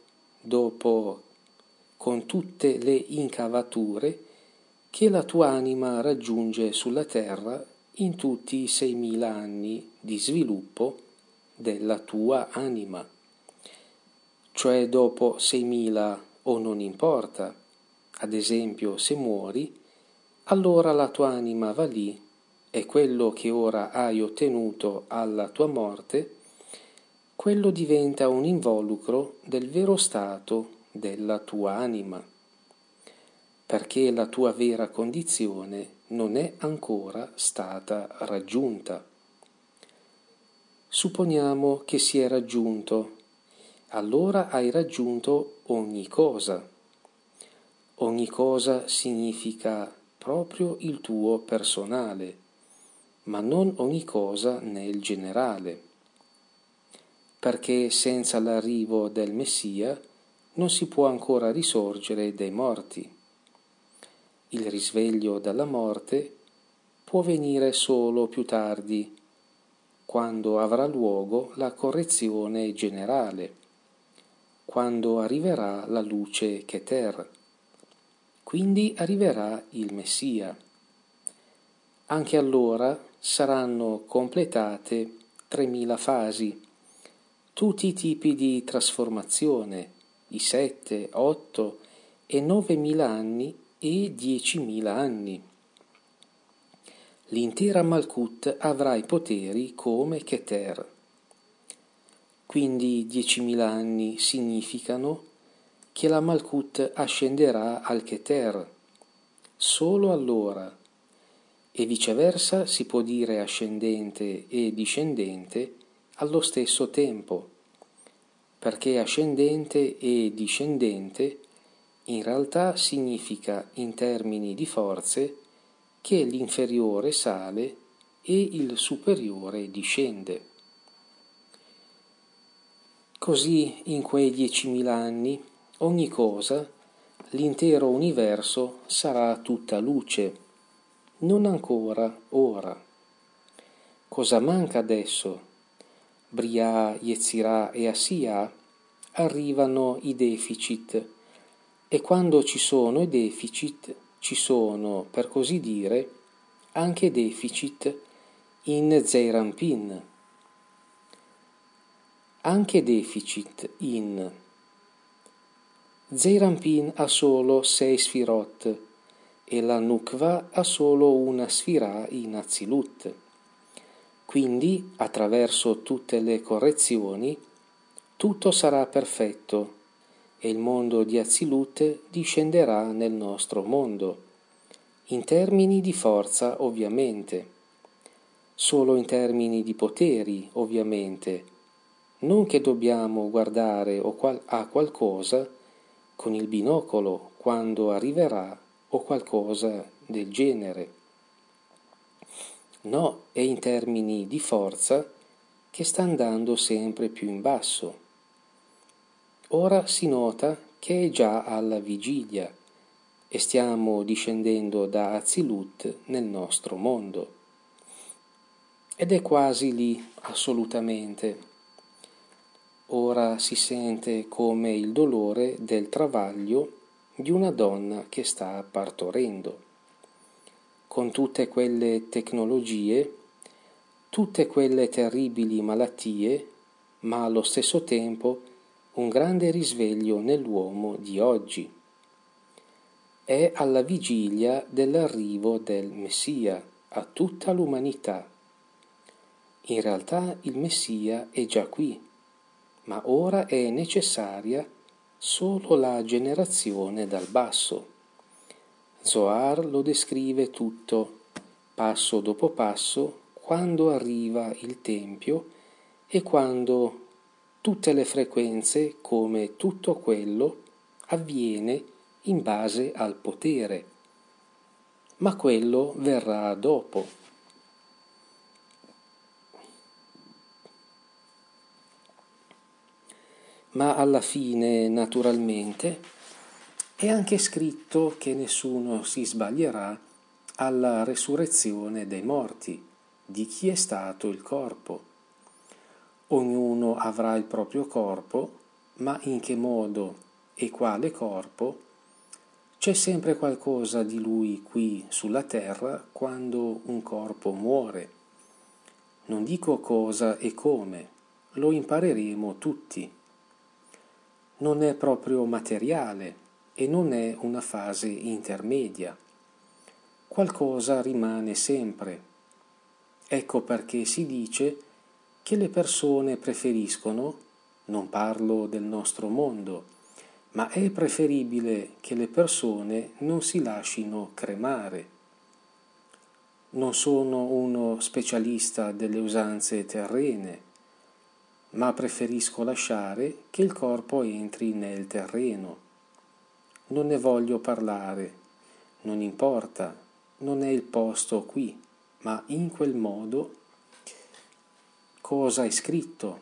con tutte le incavature che la tua anima raggiunge sulla terra in tutti i 6.000 anni di sviluppo della tua anima. Cioè dopo 6.000 o non importa, ad esempio se muori, allora la tua anima va lì e quello che ora hai ottenuto alla tua morte, quello diventa un involucro del vero stato della tua anima, perché la tua vera condizione non è ancora stata raggiunta. Supponiamo che si è raggiunto, allora hai raggiunto ogni cosa. Ogni cosa significa proprio il tuo personale, ma non ogni cosa nel generale, perché senza l'arrivo del Messia non si può ancora risorgere dai morti. Il risveglio dalla morte può venire solo più tardi, quando avrà luogo la correzione generale, quando arriverà la luce Keter. Quindi arriverà il Messia. Anche allora saranno completate 3.000 fasi, tutti i tipi di trasformazione, i 7, 8 e 9.000 anni e 10.000 anni. L'intera Malkut avrà i poteri come Keter. Quindi 10.000 anni significano che la Malkut ascenderà al Keter solo allora, e viceversa si può dire ascendente e discendente allo stesso tempo, perché ascendente e discendente in realtà significa in termini di forze che l'inferiore sale e il superiore discende. Così in quei 10.000 anni ogni cosa, l'intero universo sarà tutta luce, non ancora ora. Cosa manca adesso? Briah, Yetzirah e Asiya arrivano i deficit, e quando ci sono i deficit ci sono, per così dire, anche deficit in Zeir Anpin, anche deficit in Zeir Anpin ha solo 6 sfirot e la Nukva ha solo una sfira in Atzilut. Quindi, attraverso tutte le correzioni, tutto sarà perfetto e il mondo di Atzilut discenderà nel nostro mondo, in termini di forza ovviamente, solo in termini di poteri ovviamente, non che dobbiamo guardare a qualcosa con il binocolo quando arriverà o qualcosa del genere. No, è in termini di forza che sta andando sempre più in basso. Ora si nota che è già alla vigilia e stiamo discendendo da Atzilut nel nostro mondo. Ed è quasi lì, assolutamente. Ora si sente come il dolore del travaglio di una donna che sta partorendo, con tutte quelle tecnologie, tutte quelle terribili malattie, ma allo stesso tempo un grande risveglio nell'uomo di oggi. È alla vigilia dell'arrivo del Messia a tutta l'umanità. In realtà il Messia è già qui, ma ora è necessaria solo la generazione dal basso. Zohar lo descrive tutto, passo dopo passo, quando arriva il Tempio e quando tutte le frequenze, come tutto quello, avviene in base al potere. Ma quello verrà dopo. Ma alla fine, naturalmente, è anche scritto che nessuno si sbaglierà alla resurrezione dei morti, di chi è stato il corpo. Ognuno avrà il proprio corpo, ma in che modo e quale corpo? C'è sempre qualcosa di lui qui sulla terra quando un corpo muore. Non dico cosa e come, lo impareremo tutti. Non è proprio materiale e non è una fase intermedia. Qualcosa rimane sempre. Ecco perché si dice che le persone preferiscono, non parlo del nostro mondo, ma è preferibile che le persone non si lascino cremare. Non sono uno specialista delle usanze terrene, ma preferisco lasciare che il corpo entri nel terreno. Non ne voglio parlare, non importa, non è il posto qui, ma in quel modo cosa è scritto?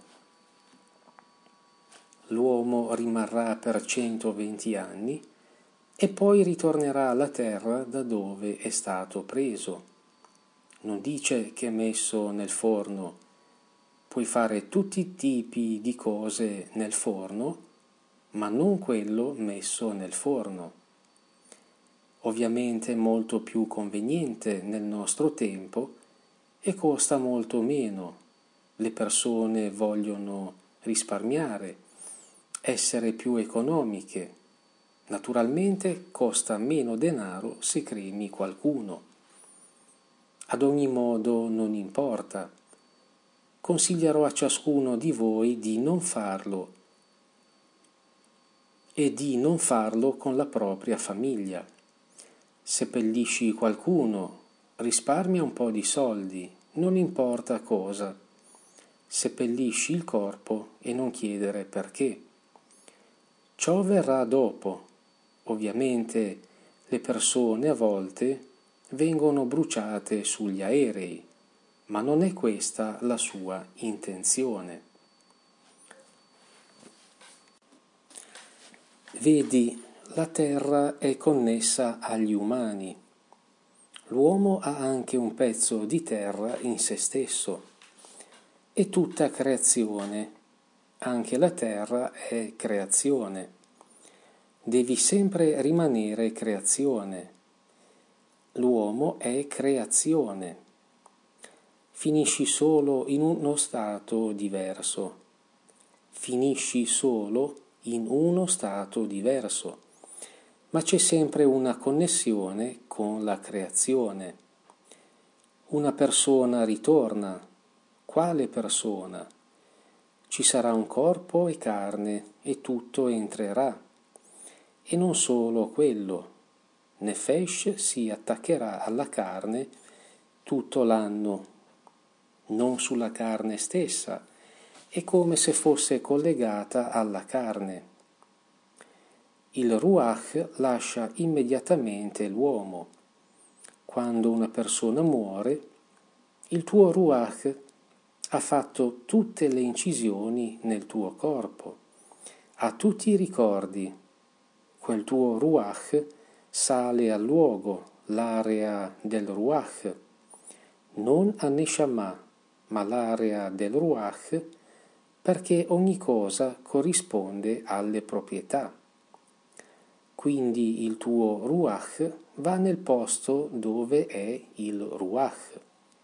L'uomo rimarrà per 120 anni e poi ritornerà alla terra da dove è stato preso. Non dice che è messo nel forno. Puoi fare tutti i tipi di cose nel forno, ma non quello messo nel forno. Ovviamente è molto più conveniente nel nostro tempo e costa molto meno. Le persone vogliono risparmiare, essere più economiche. Naturalmente costa meno denaro se cremi qualcuno. Ad ogni modo non importa. Consiglierò a ciascuno di voi di non farlo e di non farlo con la propria famiglia. Seppellisci qualcuno, risparmia un po' di soldi, non importa cosa. Seppellisci il corpo e non chiedere perché. Ciò verrà dopo. Ovviamente le persone a volte vengono bruciate sugli aerei, ma non è questa la sua intenzione. Vedi, la terra è connessa agli umani. L'uomo ha anche un pezzo di terra in se stesso. È tutta creazione, anche la terra è creazione. Devi sempre rimanere creazione. L'uomo è creazione. Finisci solo in uno stato diverso. Finisci solo in uno stato diverso. Ma c'è sempre una connessione con la creazione. Una persona ritorna. Quale persona? Ci sarà un corpo e carne e tutto entrerà. E non solo quello. Nefesh si attaccherà alla carne tutto l'anno, non sulla carne stessa, è come se fosse collegata alla carne. Il Ruach lascia immediatamente l'uomo. Quando una persona muore, il tuo Ruach ha fatto tutte le incisioni nel tuo corpo, ha tutti i ricordi. Quel tuo Ruach sale al luogo, l'area del Ruach, non a Neshama, ma l'area del Ruach, perché ogni cosa corrisponde alle proprietà. Quindi il tuo Ruach va nel posto dove è il Ruach.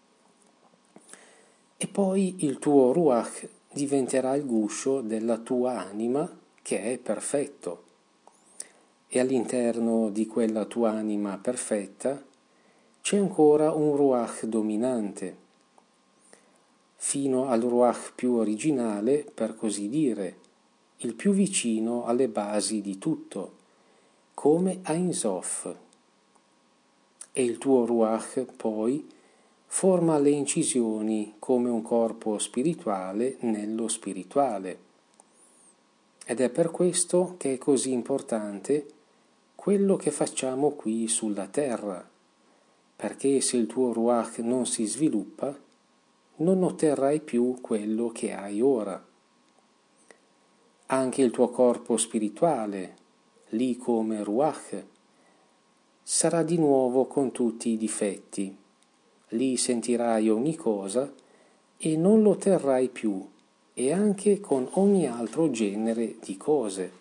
E poi il tuo Ruach diventerà il guscio della tua anima che è perfetto. E all'interno di quella tua anima perfetta c'è ancora un Ruach dominante, fino al Ruach più originale, per così dire, il più vicino alle basi di tutto, come Ein Sof. E il tuo Ruach poi forma le incisioni come un corpo spirituale nello spirituale. Ed è per questo che è così importante quello che facciamo qui sulla terra, perché se il tuo Ruach non si sviluppa, non otterrai più quello che hai ora. Anche il tuo corpo spirituale, lì come Ruach, sarà di nuovo con tutti i difetti. Lì sentirai ogni cosa e non lo otterrai più, e anche con ogni altro genere di cose.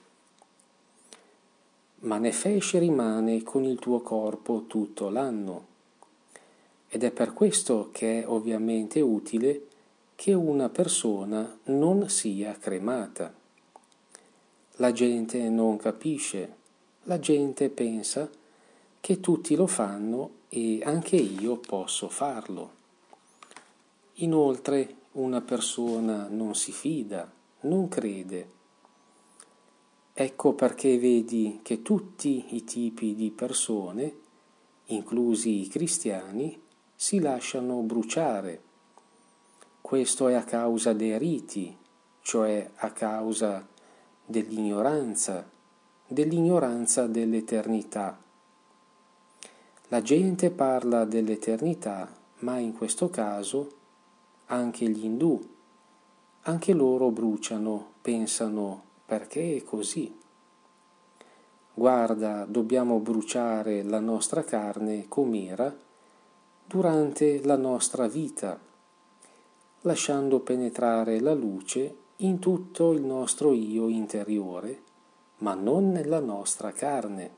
Ma Nefesh rimane con il tuo corpo tutto l'anno. Ed è per questo che è ovviamente utile che una persona non sia cremata. La gente non capisce, la gente pensa che tutti lo fanno e anche io posso farlo. Inoltre una persona non si fida, non crede. Ecco perché vedi che tutti i tipi di persone, inclusi i cristiani, si lasciano bruciare. Questo è a causa dei riti, cioè a causa dell'ignoranza dell'eternità. La gente parla dell'eternità, ma in questo caso anche gli indù, anche loro bruciano, pensano perché è così. Guarda, dobbiamo bruciare la nostra carne com'era durante la nostra vita, lasciando penetrare la luce in tutto il nostro io interiore, ma non nella nostra carne.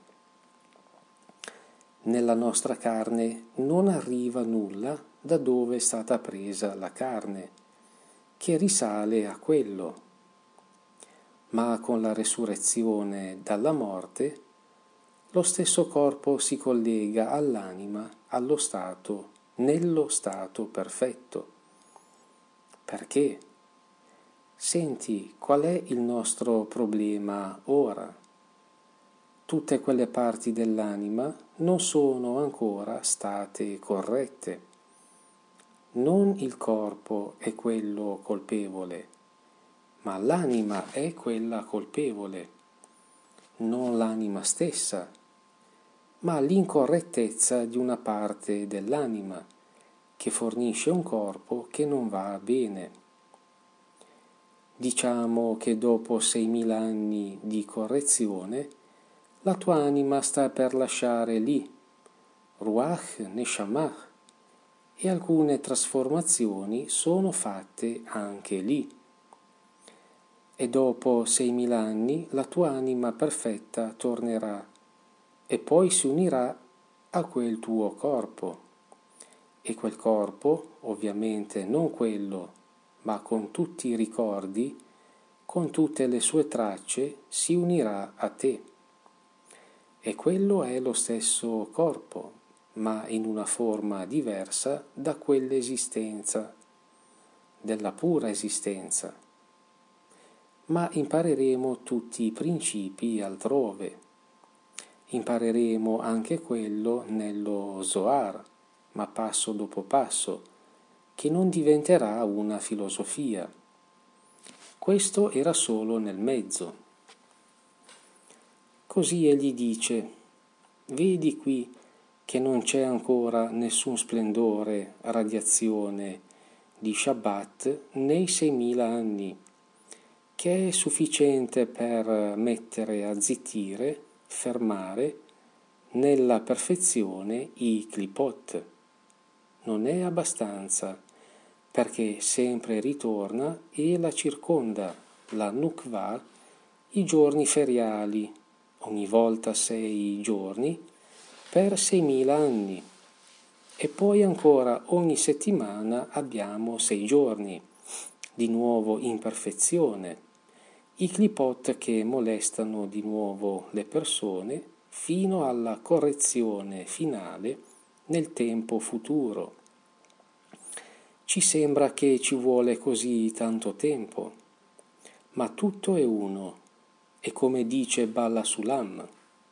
Nella nostra carne non arriva nulla da dove è stata presa la carne, che risale a quello. ma con la resurrezione dalla morte, lo stesso corpo si collega all'anima nello stato perfetto. Perché? Senti, qual è il nostro problema ora? Tutte quelle parti dell'anima non sono ancora state corrette. Non il corpo è quello colpevole, ma l'anima è quella colpevole, non l'anima stessa, ma l'incorrettezza di una parte dell'anima che fornisce un corpo che non va bene. Diciamo che dopo 6.000 anni di correzione la tua anima sta per lasciare lì, Ruach Neshamah, e alcune trasformazioni sono fatte anche lì. E dopo 6.000 anni la tua anima perfetta tornerà e poi si unirà a quel tuo corpo. E quel corpo, ovviamente non quello, ma con tutti i ricordi, con tutte le sue tracce, si unirà a te. E quello è lo stesso corpo, ma in una forma diversa da quell'esistenza, della pura esistenza. Ma impareremo tutti i principi altrove. Impareremo anche quello nello Zohar, ma passo dopo passo, che non diventerà una filosofia. Questo era solo nel mezzo. Così egli dice: vedi qui che non c'è ancora nessun splendore, radiazione di Shabbat nei 6.000 anni, che è sufficiente per mettere a zittire, fermare nella perfezione i clipot. Non è abbastanza, perché sempre ritorna e la circonda, la nukva, i giorni feriali, ogni volta 6 giorni, per 6.000 anni. E poi ancora ogni settimana abbiamo 6 giorni, di nuovo in perfezione, i clipot che molestano di nuovo le persone fino alla correzione finale nel tempo futuro. Ci sembra che ci vuole così tanto tempo, ma tutto è uno, è come dice Bala Sulam,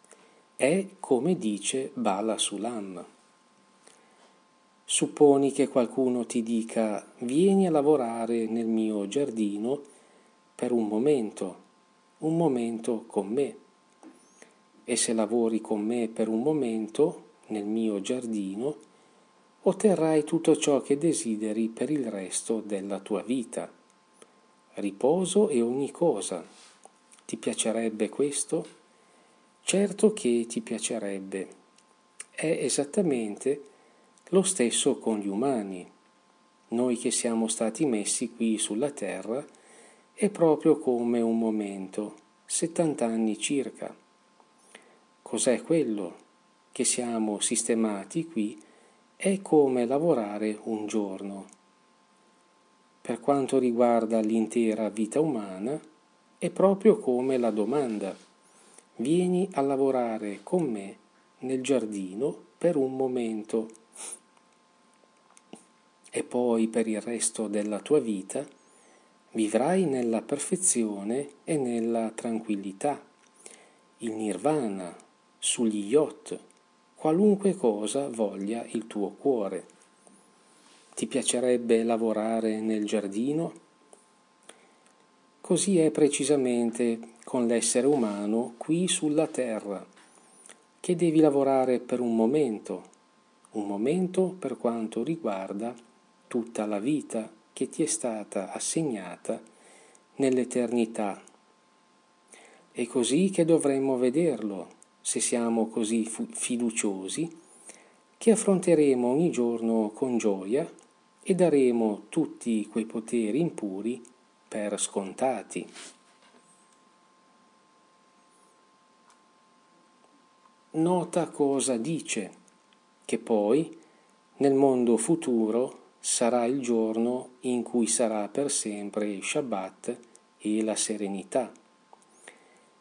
Supponi che qualcuno ti dica: vieni a lavorare nel mio giardino per un momento con me. E se lavori con me per un momento nel mio giardino, otterrai tutto ciò che desideri per il resto della tua vita. Riposo e ogni cosa. Ti piacerebbe questo? Certo che ti piacerebbe. È esattamente lo stesso con gli umani. Noi che siamo stati messi qui sulla terra è proprio come un momento, 70 anni circa. Cos'è quello? Che siamo sistemati qui è come lavorare un giorno. Per quanto riguarda l'intera vita umana, è proprio come la domanda: vieni a lavorare con me nel giardino per un momento e poi per il resto della tua vita vivrai nella perfezione e nella tranquillità, il nirvana, sugli yacht, qualunque cosa voglia il tuo cuore. Ti piacerebbe lavorare nel giardino? Così è precisamente con l'essere umano qui sulla terra, che devi lavorare per un momento per quanto riguarda tutta la vita che ti è stata assegnata nell'eternità. È così che dovremmo vederlo, se siamo così fiduciosi, che affronteremo ogni giorno con gioia e daremo tutti quei poteri impuri per scontati. Nota cosa dice, che poi nel mondo futuro sarà il giorno in cui sarà per sempre Shabbat e la serenità.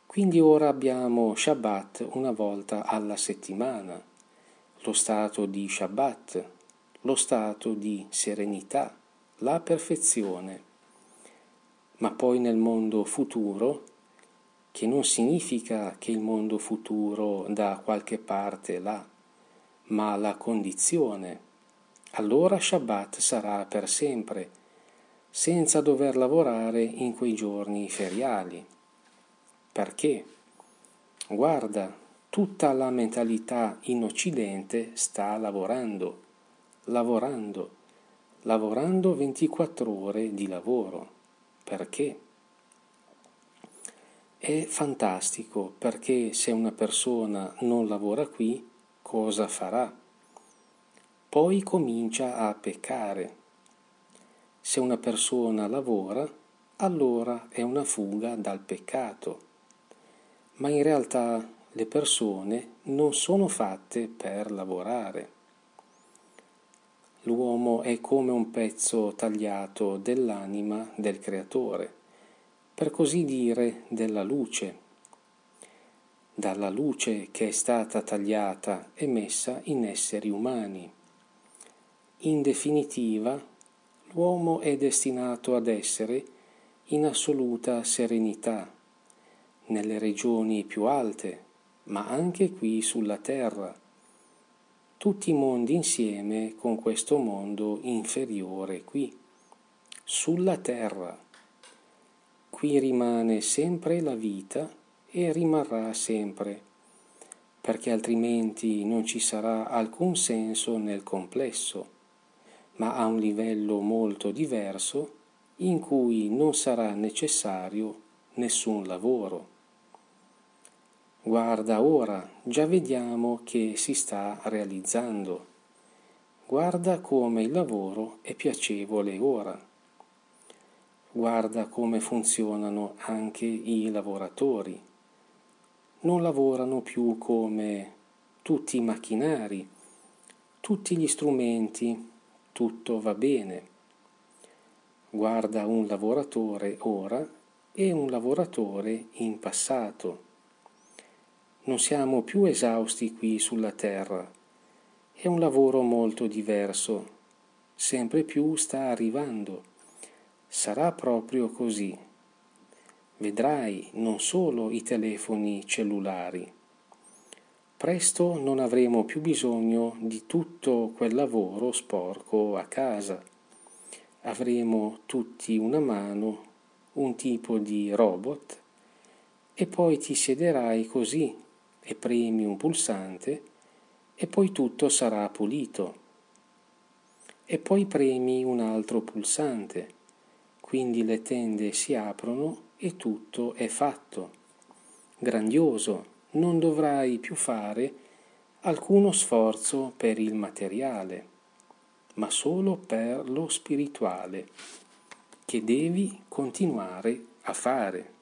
Quindi ora abbiamo Shabbat una volta alla settimana, lo stato di Shabbat, lo stato di serenità, la perfezione. Ma poi nel mondo futuro, che non significa che il mondo futuro da qualche parte là, ma la condizione, allora Shabbat sarà per sempre, senza dover lavorare in quei giorni feriali. Perché? Guarda, tutta la mentalità in Occidente sta lavorando 24 ore di lavoro. Perché? È fantastico, perché se una persona non lavora qui, cosa farà? Poi comincia a peccare. Se una persona lavora, allora è una fuga dal peccato. Ma in realtà le persone non sono fatte per lavorare. L'uomo è come un pezzo tagliato dell'anima del Creatore, per così dire della luce, dalla luce che è stata tagliata e messa in esseri umani. In definitiva, l'uomo è destinato ad essere in assoluta serenità, nelle regioni più alte, ma anche qui sulla terra, tutti i mondi insieme con questo mondo inferiore qui, sulla terra. Qui rimane sempre la vita e rimarrà sempre, perché altrimenti non ci sarà alcun senso nel complesso, ma a un livello molto diverso in cui non sarà necessario nessun lavoro. Guarda ora, già vediamo che si sta realizzando. Guarda come il lavoro è piacevole ora. Guarda come funzionano anche i lavoratori. Non lavorano più come tutti i macchinari, tutti gli strumenti, tutto va bene. Guarda un lavoratore ora e un lavoratore in passato. Non siamo più esausti qui sulla terra. È un lavoro molto diverso. Sempre più sta arrivando. Sarà proprio così. Vedrai non solo i telefoni cellulari. Presto non avremo più bisogno di tutto quel lavoro sporco a casa. Avremo tutti una mano, un tipo di robot, e poi ti siederai così e premi un pulsante e poi tutto sarà pulito. E poi premi un altro pulsante, quindi le tende si aprono e tutto è fatto. Grandioso, non dovrai più fare alcuno sforzo per il materiale, ma solo per lo spirituale, che devi continuare a fare.